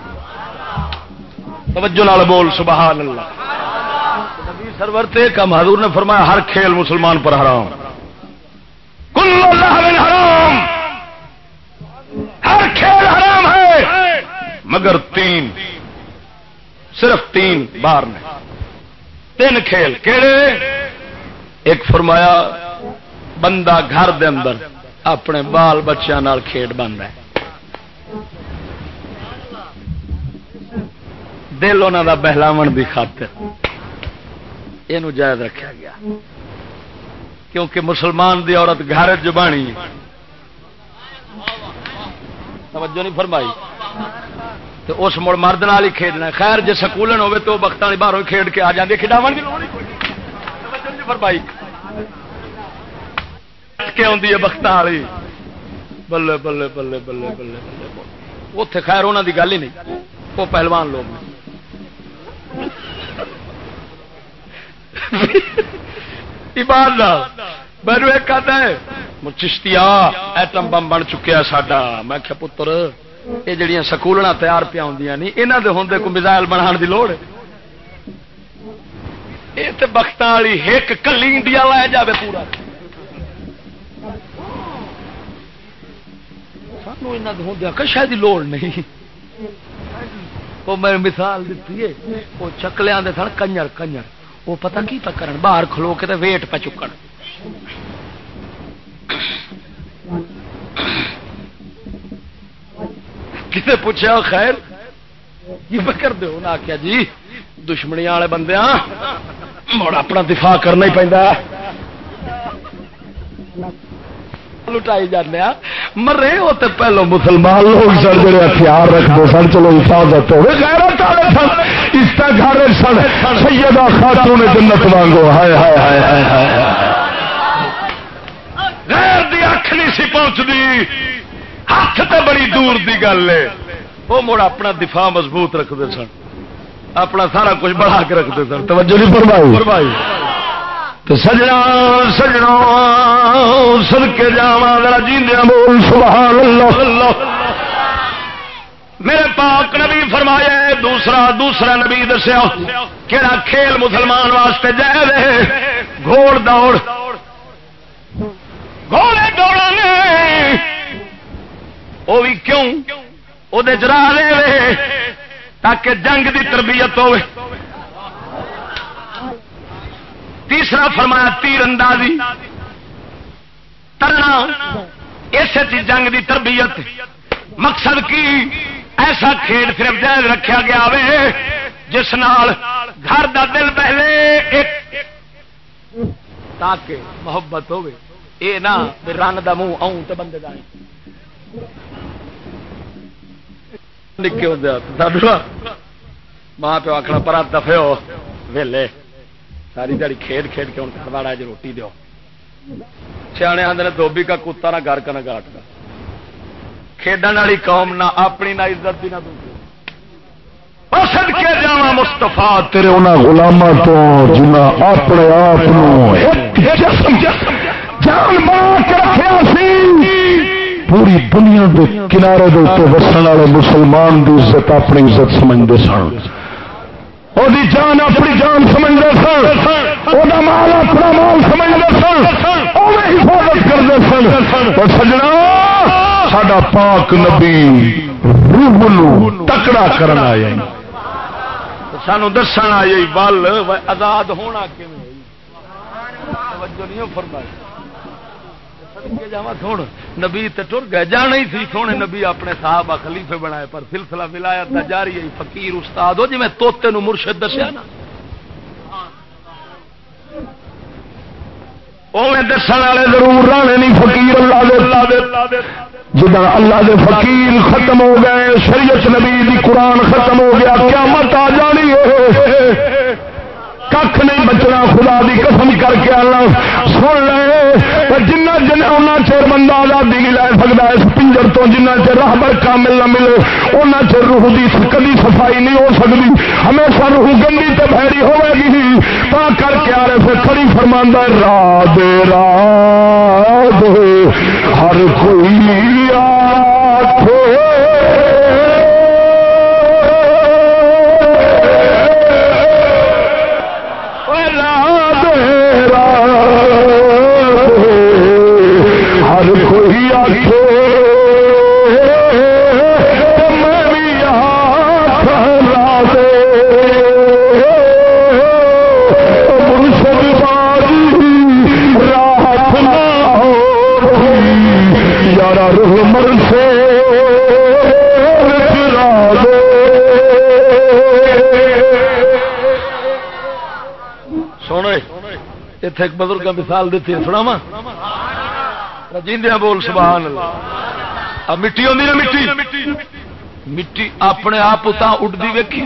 توجہ نال بول سبحان اللہ نبی سرور تے کم حضور نے فرمایا ہر کھیل مسلمان پر حرام کل لہو حرام ہر کھیل حرام ہے مگر 3 صرف 3 بار نے 3 کھیل کیڑے ایک فرمایا بندہ گھر دے اندر اپنے بال بچیاں نال کھیڈ بن رہا ہے دل انہاں دا بہلاون دی خاطر اینو جائز رکھا گیا کیونکہ مسلمان دی عورت گھر جبانی توجہ نہیں فرمائی تو اس مڑ مرد نال ہی کھیڈنا خیر جے سکولن ہوے تو بختاں دی باہروں کھیڈ کے آ جاندے کھڈاون دی لوڑ نہیں کوئی توجہ نہیں فرمائی کے آدھی ہے بختاں والی بلے بلے بلے بلے بلے بلے اتنے خیر انہوں دی گل ہی نہیں وہ پہلوان لوگ ایمان نال میرے ایک آتا ہے چشتیا ایٹم بم بن چکیا ساڈا میں کیا پتر یہ جڑیاں سکولنا تیار پیا ہوں نہیں یہاں دے ہوندے کوئی میزائل بنا دی لوڑ یہ تو بختاں والی ایک کلی انڈیا لایا جائے پورا سانو یہاں دے ہوندے کشا دی لوڑ نہیں وہ میں مثال دیتی ہے وہ چکلے آتے سن کنجر کنجر وہ پتہ کی پکڑ باہر کھلو کے تو ویٹ پہ چکن کسے پوچھا خیر کی پکڑ دے انہیں آخیا جی دشمنی والے بندے مڑ اپنا دفاع کرنا ہی پہنتا لٹائی جانے مرے وہ تو پہلو مسلمان لوگ سن جڑے ہتھیار رکھتے سن چلو حفاظت ہوئے غیرت والے سن استغفار سن سیدہ خاتون جنت وانگو ہائے ہائے ہائے ہائے ہائے غیر دی اکھ نہیں سی پہنچدی ہاتھ تے بڑی دور دی گل ہے وہ مڑ اپنا دفاع مضبوط رکھتے سن اپنا سارا کچھ بڑھا کے رکھتے سن توجہ نہیں فرمائی تو سجنا سجنا صدقے جاواں ذرا جیندیاں بول سبحان اللہ میرے پاک نبی فرمایا دوسرا نبی دسیا کہڑا کھیل مسلمان واسطے جائز ہے گھوڑ دوڑ گھوڑے دوڑنے وہ بھی کیوں وہ چرا لے تاکہ جنگ دی تربیت ہوئے تیسرا فرمایا تیر اندازی ترنا اس جنگ دی تربیت مقصد کی ایسا کھیل صرف جائز رکھا گیا ہوئے جس نال گھر دا دل پہلے ایک تاکہ محبت ہوئے اے نہ رن دا منہ آؤں تو بندے دا نکے ہوتے ماں پیو آخنا پر دفے ہو ویلے ساری دیہی کھیڈ کھیڈ کے ہوں کھڑواڑا جو روٹی دو سیانے آدھے نے دھوبی کا کتا نہ گھر کا نہ گاٹ کا کھیڈن والی قوم نہ اپنی نہ عزت دی نہ دوسری پسند کے جاوا مستفا تیرے انہاں غلاماں تو جنہاں اپنے آپ جان مار کے رکھیا سی پوری دنیا کے کنارے دے اوپر وسن والے مسلمان کی عزت اپنی عزت سمجھتے سن وہ جان اپنی جان سمجھتے سن وہ مال اپنا مال سمجھتے سن وہ حفاظت کرتے سن اور سجنا ساڈا پاک نبی روح نو تکڑا کرنا آیا سانو دسن آیا بل آزاد ہونا کیویں توجہ نہیں فرمائی نبی تے ٹر گئے جانا ہی سی سونے نبی اپنے صحابہ خلیفے بنائے پر سلسلہ ولایت دا جاری ہے فقیر استاد ہو جی میں توتے نو مرشد دسیا نا اوے دسن والے ضرور رہنے نہیں فقیر اللہ دے جدا اللہ دے فقیر ختم ہو گئے شریعت نبی دی قرآن ختم ہو گیا قیامت آ جانی ہے کھ نہیں بچنا خدا دی قسم کر کے اللہ سن لے جنہ جنہ چر بندہ آزادی نہیں لے سکتا اس پنجر تو جنہ چر رہبر کامل نہ ملے انہ چر روح دی کبھی صفائی نہیں ہو سکتی ہمیشہ روح گندی تے بھیڑی ہوئے گی تا کر کے آ رہے پھر کھڑی فرماندا رات ہر کوئی آکھے ہر کوئی آخے میں بھی لا دے مرشد بازی رات نہ ہو یار روح مر سے لا دے سونے اتنے ایک بزرگ کا مثال دیتی ہے سنا وا جیندیاں بول سبحان اللہ اب مٹی ہوندی نا مٹی مٹی اپنے آپ اتنا اڈتی ویکھی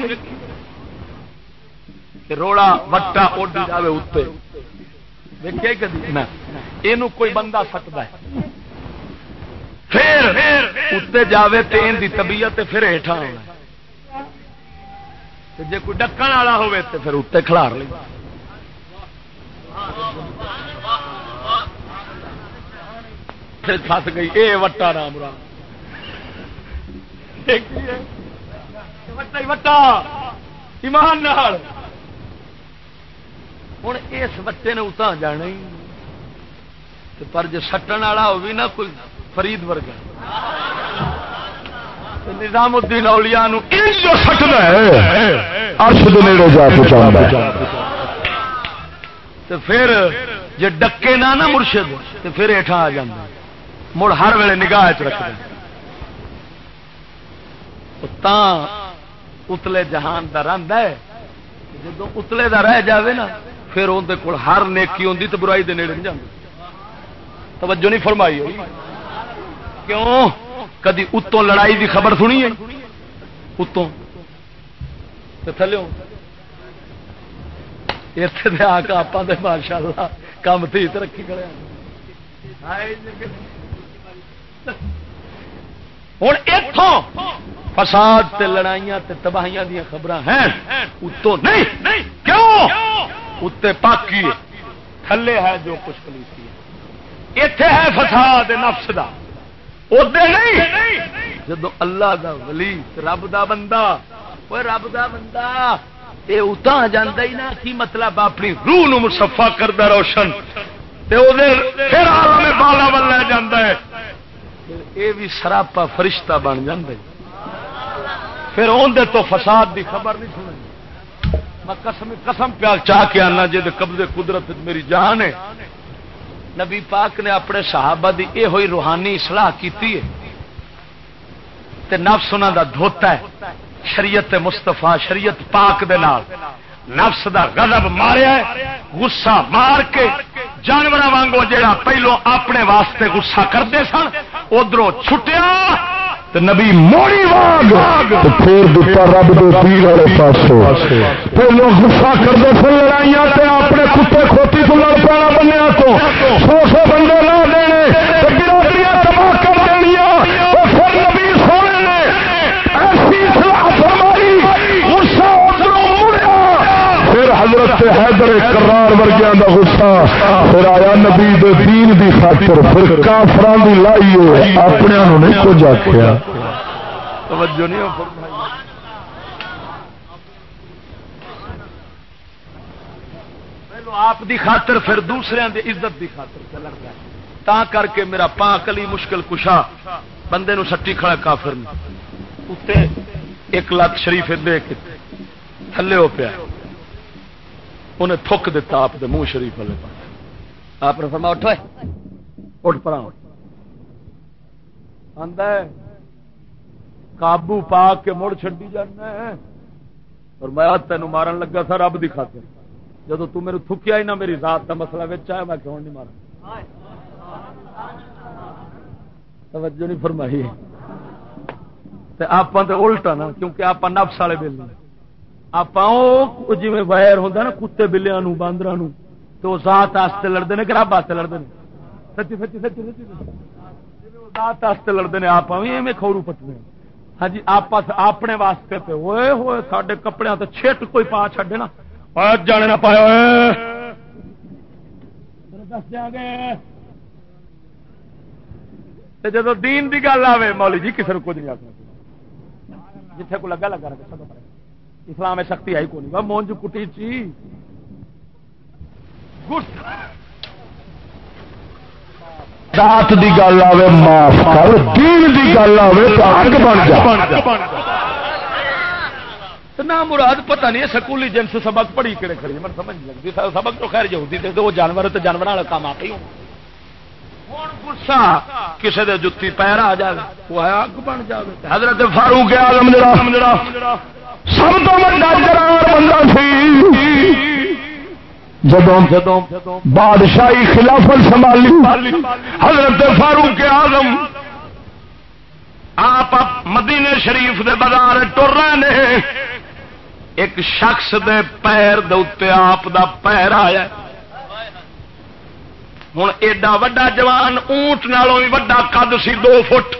روڑا وٹا اڈ جائے اتنے ویکھیا کدی نہ یہ کوئی بندہ سٹتا ہے پھر اتنے جاوے تے ان دی طبیعت پھر ہیٹھاں ہونا جے کوئی ڈکن والا ہوے تے پھر اتنے کھلار لے پھر پھس گئی اے وٹا رام رام وٹا ایمان نال ہوں اس وٹے نے اتنا جانا ہی پر جی سٹن والا ہو بھی نہ کوئی فرید ورگا نظام الدین اولیاء نو جو سٹنا ہے عرش دے نیڑے جا کے چاہتا تو پھر جے ڈکے نہ مرشد تو پھر ہیٹھاں آ جاتا مڑ ہر ویلے نگاہ چ رکھتا اتلے جہان دا رند ہے جدو اتلے دا رہ جاوے نا پھر اندر کول ہر نیکی ہوندی تو برائی دے نیڑے نہیں جاندی توجہ نہیں فرمائی ہوئی کیوں کدی اتوں لڑائی دی خبر سنی ہے اتوں تے تھلے اتنے آ کے آپ ماشاء اللہ کام تھی ترقی کرے ہوں اتوں فساد تے لڑائیاں تے تباہیاں دیا خبر ہیں اتوں نہیں کیوں اتنے پاکی تھلے ہے جو کچھ پلیسی ہے اتے ہے فساد نفس دا ادے نہیں جدو اللہ دا ولی رب دا بندہ وہ رب دا بندہ یہ اتنا جانا ہی نہ کی مطلب اپنی روح نو مصفا کردہ روشن پھر عالم بالا ول لے جاتا ہے یہ بھی سراپا فرشتہ بن جاتا ہے پھر اندر تو فساد دی خبر نہیں سنی میں قسم پیا چاہ کے آنا جی قبضے قدرت میری جان ہے نبی پاک نے اپنے صحابہ دی یہ ہوئی روحانی اصلاح کیتی ہے تے نفس انہاں دا دھوتا ہے شریعت مصطفیٰ شریعت پاک دے نال نفس دا غضب ماریا ہے غصہ مار کے جانور وانگو جڑا پہلو اپنے واسطے غصہ کرتے سن ادھروں چھٹیا تے نبی موڑی واگ تے پھر دتا رب دے دین والے پاسے پہلو غصہ کرتے سن لڑائیاں تے اپنے کتے کھوتی تو لڑ پینا بنیا تو 100 بندے لا دینے تے برادریاں تباہ کر دینیاں او پھر نبی سونے نے ایسی اصلاح فرمائی غصہ ادھروں مڑیا پھر حضرت حیدر کرار ورگیاں دا غصہ پھر آیا نبی دے دین دی خاطر پھر کافراں دی لائی ہوئے اپنے نو نہیں کچھ آکھیا توجہ نہیں فرمائی پہلو آپ دی خاطر پھر دوسرے دی عزت دی خاطر چلتا ہے تا کر کے میرا پاک علی مشکل کشا بندے نو سٹی کھڑا کافر نے اتے 1 لاکھ شریف دے کے تھلے ہو پیا انہیں تھک دیتا آپ دے منہ شریف والے پاس آپ نے فرمایا اٹھو اٹھ پرا آندا ہے قابو پا کے مڑ چھڈی جانا ہے اور میں تینوں مارن لگا تھا رب دی خاطر جدو تو میرے تھکیا ہی نہ میری ذات کا مسئلہ وچ آیا میں کیوں نہیں مارا توجہ نہیں فرمائی آپ تے الٹا نا کیونکہ آپ نفس والے بل آپ جی وائر ہوتا نا کتے بلیاں باندراں تو ذات واسطے لڑتے ہیں کہ رب واسطے لڑتے ہیں سچی سچی سچی سچی ذات واسطے لڑتے ہیں آپ ایویں کھورو پٹنے ہاں جی آپ اپنے واسطے پہ ہوئے ہوئے سارے کپڑے تو چھٹ کوئی پا چڈے نا جانے نہ پایا دس دیا گے جب دین دی گل آئے مولی جی کسی کو کچھ نہیں آخر جتھے کو لگا لگا رکھے سب اسلام میں سختی آئی کو نہیں مونج کٹی چی ذات دی گل آوے معاف کر دین دی گل آوے تو اگ بن جا نہ مراد پتہ نہیں سکولی جنس سبق پڑھی کڑے کھڑی میں سمجھ نہیں لگتی سبق تو خیر یہودی تے وہ جانور تے جانوراں والا کام آ گئی ہن غصہ کسے دے جُتی پیر آ جاوے وہ ہے اگ بن جاوے حضرت فاروق اعظم جڑا سب تو بڑا جرار بندہ سی جدوں بادشاہی خلافت سنبھالی حضرت فاروق اعظم آپ مدینے شریف دے بازار ٹر رہے ہیں ایک شخص دے پیر دے اوتے آپ دا پیر آیا ہن ایڈا وڈا جوان اونٹ نالوں بھی وڈا قد سی 2 فٹ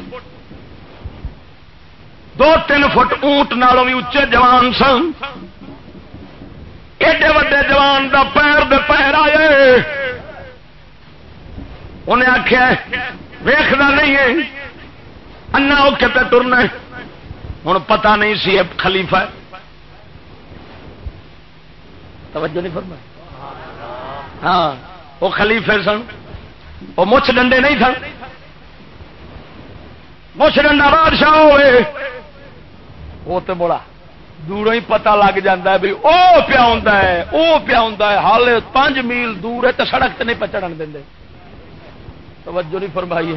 2-3 فٹ اونٹ نالوں بھی اچے جوان سن ایڈے وڈے جوان دا پیر دے پیر آئے انہیں آخیا ویخنا نہیں ہے انا اوکھے پہ ٹرنا ہوں پتہ نہیں سی خلیفہ ہے. توجہ نہیں فرمائی. ہاں وہ خلیفے سن، وہ مچھ ڈنڈے نہیں سن. مچھ ڈنڈا بادشاہ ہوئے وہ تو بڑا دوروں ہی پتہ لگ جاتا ہے بھی وہ پیا ہوتا ہے، وہ پیا ہوتا ہے. حال 5 میل دور ہے تو سڑک تے نہیں پچڑن دیں. توجہ نہیں فرمائی.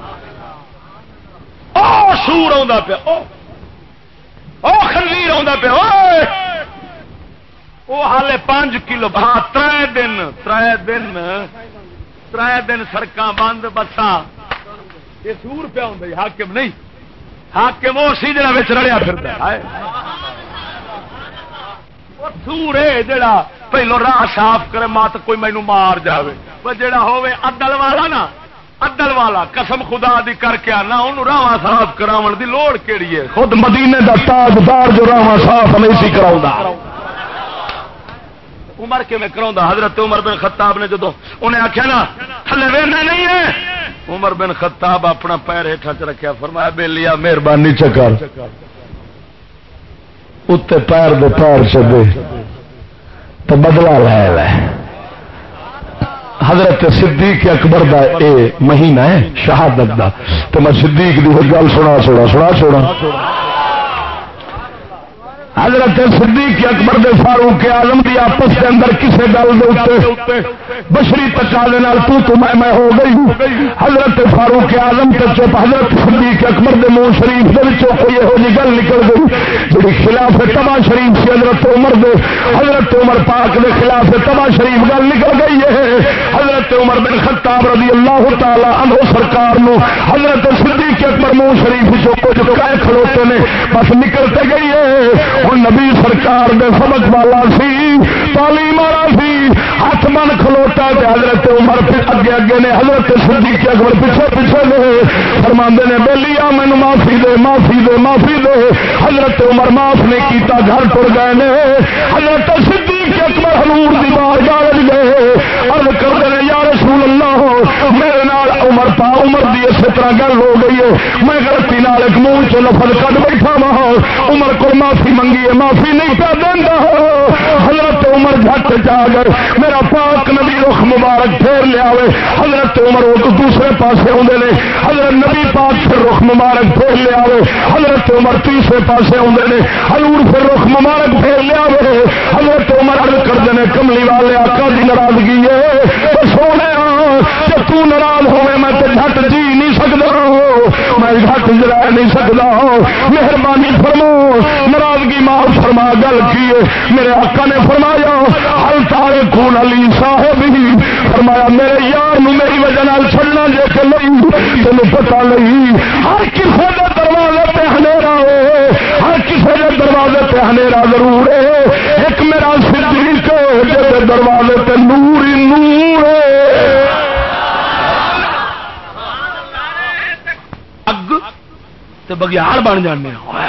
او سور آ پیا، او خنزیر آ پیا، وہ حال 5 کلو. ہاں 3 دن سڑکاں بند بساں. یہ سور پیا ہوں حاکم نہیں، حاکم وہ سی جڑا وچ رڑیا پھردا ہے. وہ سور ہے جڑا پہلو راہ صاف کرے مات کوئی مینوں مار جاوے. پر جڑا ہوے عدل والا نا، عدل والا قسم خدا دی کر کے آنا انہوں راواں صاف کراون دی لوڑ کیڑی ہے؟ خود مدینے دا تاجدار جو راواں صاف نہیں سی کراوندا. عمر کیویں کراوندا؟ حضرت عمر بن خطاب نے جدو انہیں آخیا نا تھلے ویندے نہیں ہے، عمر بن خطاب اپنا پیر ہیٹھا چ رکھیا، فرمایا بیلیا مہربانی چکر اتنے پیر دے پیر چدے تو بدلا لے. حضرت صدیق اکبر دا اے مہینہ ہے شہادت دا، تو میں صدیق دی گل سنا چھوڑا. حضرت صدیق اکبر دے فاروق اعظم دی آپس کے اندر کسے گل دے بشری تقاضے نال تو میں ہو گئی. حضرت فاروق اعظم تے چپ، حضرت صدیق اکبر دے منہ شریف دے وچوں کوئی یہو جی گل نکل گئی جڑی خلاف تبا شریف سی حضرت عمر دے، حضرت عمر پاک دے خلاف تبا شریف گل نکل گئی ہے. حضرت عمر بن خطاب رضی اللہ تعالی عنہ سرکار نو حضرت صدیق اکبر منہ شریف وچوں کچھ کہہ کھلوتے نے، بس نکلتے گئی ہے. اور نبی سرکار دے سبق والا سی، تعلیم والا سی، ہاتھ من کھلوتا تے حضرت عمر پھر اگے اگے نے، حضرت صدیق اکبر پیچھے پیچھے نے. فرماندے نے بیلیا مینوں معافی دے، معافی دے، معافی دے. حضرت عمر معاف نہیں کیتا، گھر ٹر گئے نے. حضرت صدیق اکبر حضور دی بارگاہ وچ گئے، عرض کردے نے یا رسول اللہ میرے نال عمر دی اسی طرح گل ہو گئی ہے، میں غلطی نال ایک منہ چ لفظ کڈ بیٹھا وا، عمر کو معافی منگی ہے، معافی نہیں پہ دینا. حضرت عمر جھٹ جا گئے، میرا پاک نبی رخ مبارک پھیر لیا. حضرت عمر وہ دوسرے پاسے آدھے نے، حضرت نبی پاک پھر رخ مبارک پھیر لیا. حضرت عمر تیسرے پاسے آدھے نے، حضور پھر رخ مبارک پھیر لیا. حضرت عمر عرض کرتے ہیں کملی والے آقا دی ناراضگی ہے، سونے جب تو ناراض ہوئے میں تو جھٹ جی نہیں سکتا، میں جھٹ رہ نہیں سکتا، مہربانی فرمو ناراضگی معاف فرما. گل کی میرے آقا نے فرمایا ہل تارے خون علی صاحب ہی، فرمایا میرے یار میری وجہ چھڑنا جے کہ نہیں تینوں پتا نہیں. ہر کسی کے دروازے پہ ہنیرا ہے، ہر کسی کے دروازے پہ ہنیرا ضرور ہے. ایک میرا صدیق جے دروازے پہ نور ہی نور ہے. اگ تے بگیاڑ بن جانے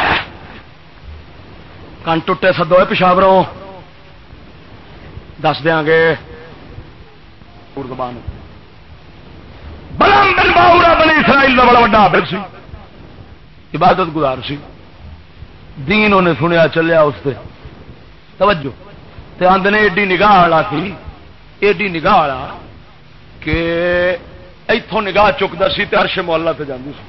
کن ٹوٹے سدو پشاوروں دس دیا گے. بلام بن باورا بنی اسرائیل کا بڑا بڑا عابد سی، عبادت گزار سی، دین انہیں سنیا چلیا اس سے توجہ تے آندے نے ایڈی نگاہ والا سی، ایڈی نگاہ والا کہ ایتھوں نگاہ چکتا سی تے عرش مولا تے جاندی سی.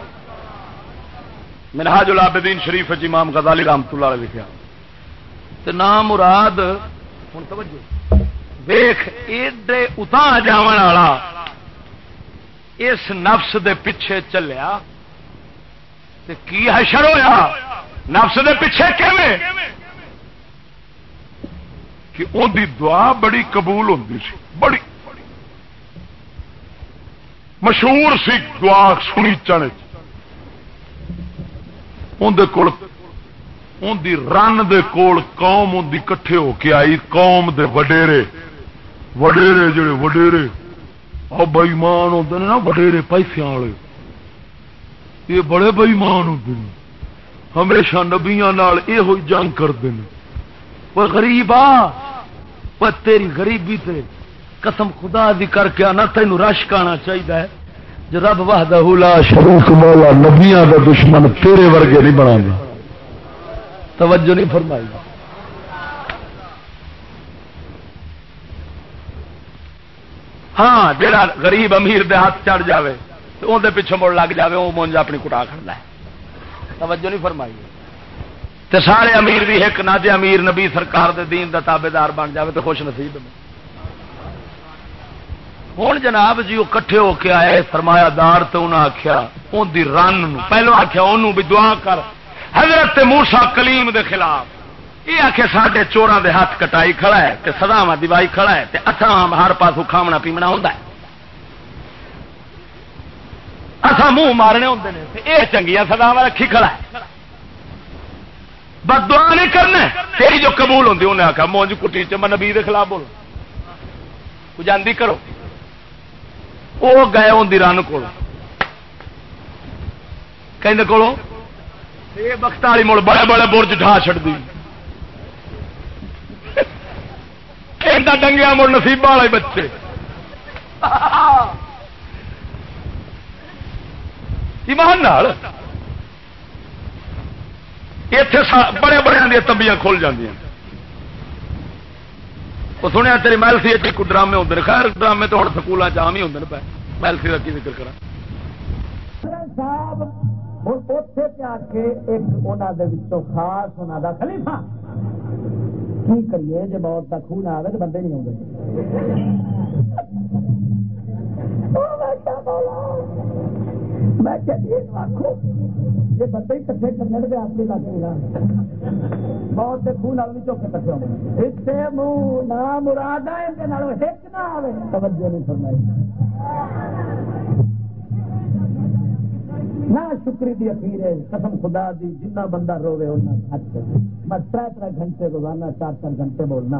منہاج العابدین شریف امام غزالی رحمۃ اللہ علیہ لکھا تے نام مراد ہن توجہ ویکھ ایڈے اتا جاون والا اس نفس دے پیچھے چلیا تے کی حشر ہویا نفس دے پیچھے کیویں کہ اون دی دعا بڑی قبول ہوندی سی، بڑی مشہور سی دعا سنی چنے دی رن دے کول قوم ان دی کٹھے ہو کے آئی، قوم دے وڈیرے وڈیرے جڑے وڈیرے اور بئیمان ہوتے ہیں نا، وڈیرے پیسوں والے یہ بڑے بئیمان ہوتے ہیں، ہمیشہ نبیاں نال یہ جنگ کرتے ہیں. وہ غریب آ تیری غریبی تے قسم خدا دی کر کے آنا تینوں رشک آنا چاہیے جو رب وحدہ لا شریک مولا نبیاں دا دشمن تیرے ورگے نہیں بنا گا. توجہ نہیں فرمائی. ہاں جڑا غریب امیر دے ہاتھ چڑھ جاوے تو اندر پیچھے مڑ لگ جاوے وہ مونجا اپنی کٹا کھڑا ہے. توجہ نہیں فرمائی. تے سارے امیر بھی ایک نہ جے امیر نبی سرکار دے دین دا تابعدار بن جاوے تو خوش نصیب میں. ہوں جناب جی وہ کٹھے ہو کے آئے سرمایہ دار تو انہاں آخیا ان دی رن پہلو آخیا انہوں بھی دعا کر حضرت موسیٰ کلیم دے خلاف. یہ آخر ساڈے چوراں دے ہاتھ کٹائی کھڑا ہے تے سداواں دیوائی کھڑا ہے تے اتھاں ہر پاسوں کھامنا پیمنا ہوندا ہے. اساں منہ مارنے ہوندے نے تے اے چنگیاں سداواں رکھی کھڑا ہے. بس دعا نہیں کرنا تیری جو قبول ہوندی انہیں آخیا مونج کٹی چ میں نبی دے خلاف بولو کچھ جاندی کرو. وہ گئے ان دی رن کو کہندے کولو یہ بخت والی مڑ بڑے بڑے برج ڈھا چھڑ دی ڈنگیا مڑ نصیبہ والے بچے. ایمان نال اتے بڑے بڑے دیا تمبیاں کھل جاندیاں. وہ سنیا تیری محل سی کو ڈرامے ہوتے ہیں. خیر ڈرامے تو ہوں سکولوں عام ہی ہوتے ہیں. محل سی کا کی ذکر کرا خاص انہوں کا خلیفہ کی کریے جب موت کا خون آئے تو بندے نہیں آتے. میں یہ بندے ہی کٹھے کرنے لگے اپنی لاگے موت کے خون والے بھی چوکے کٹھے ہونے اتنے منہ نہ مراد آئے ہک نہ آئے. توجہ نہیں فرمائی. نہ شکری دی اخیر ہے قسم خدا دی جنہ بندہ روے ہونا حق. میں 3 گھنٹے روزانہ 4 گھنٹے بولنا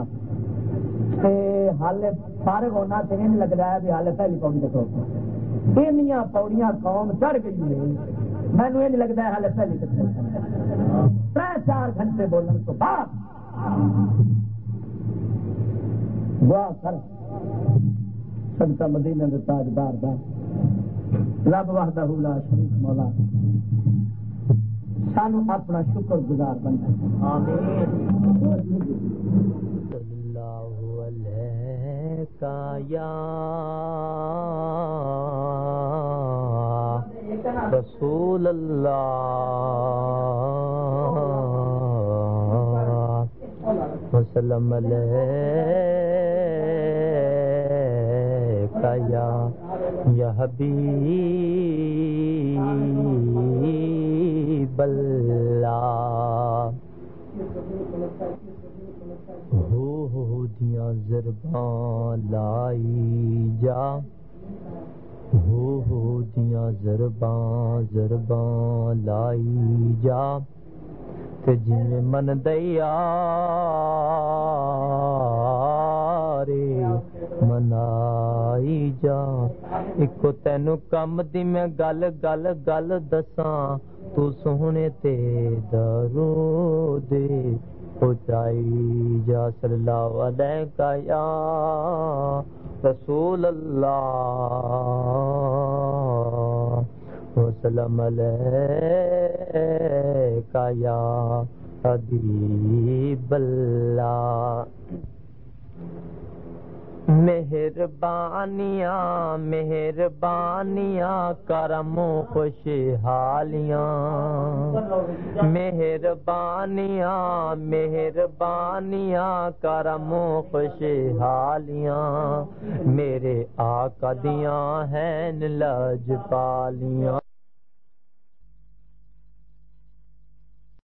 حال فارغ ہونا تو یہ نہیں لگ رہا ہے بھی حال پہلی پوڑی کے طور پر اینیاں پوڑیاں قوم چڑھ گئی ہے. مینو یہ نہیں لگتا ہے حال پہلی 3-4 گھنٹے بولنے تو بعد دعا کر سنتا مدینہ کے تاجدار دا رب وحدہ لا شریک مولا سانو اپنا شکر گزار بننا. اللہ علیہ یا رسول اللہ وسلم علیہ یا حبیب اللہ. ہو دیاں زرباں لائی جا ہو دیاں زرباں لائی جا تے جن من دیا منائی جا. ایک تینو کم دی میں گل دساں تو سونے تے درود پہنچائی جا. صلی اللہ علیہ یا رسول اللہ وسلم علیہ یا حبیب اللہ. مہربانیاں کرم و خوشحالیاں مہربانیاں کرم و خوشحالیاں میرے آقا دیاں ہیں لجپالیاں.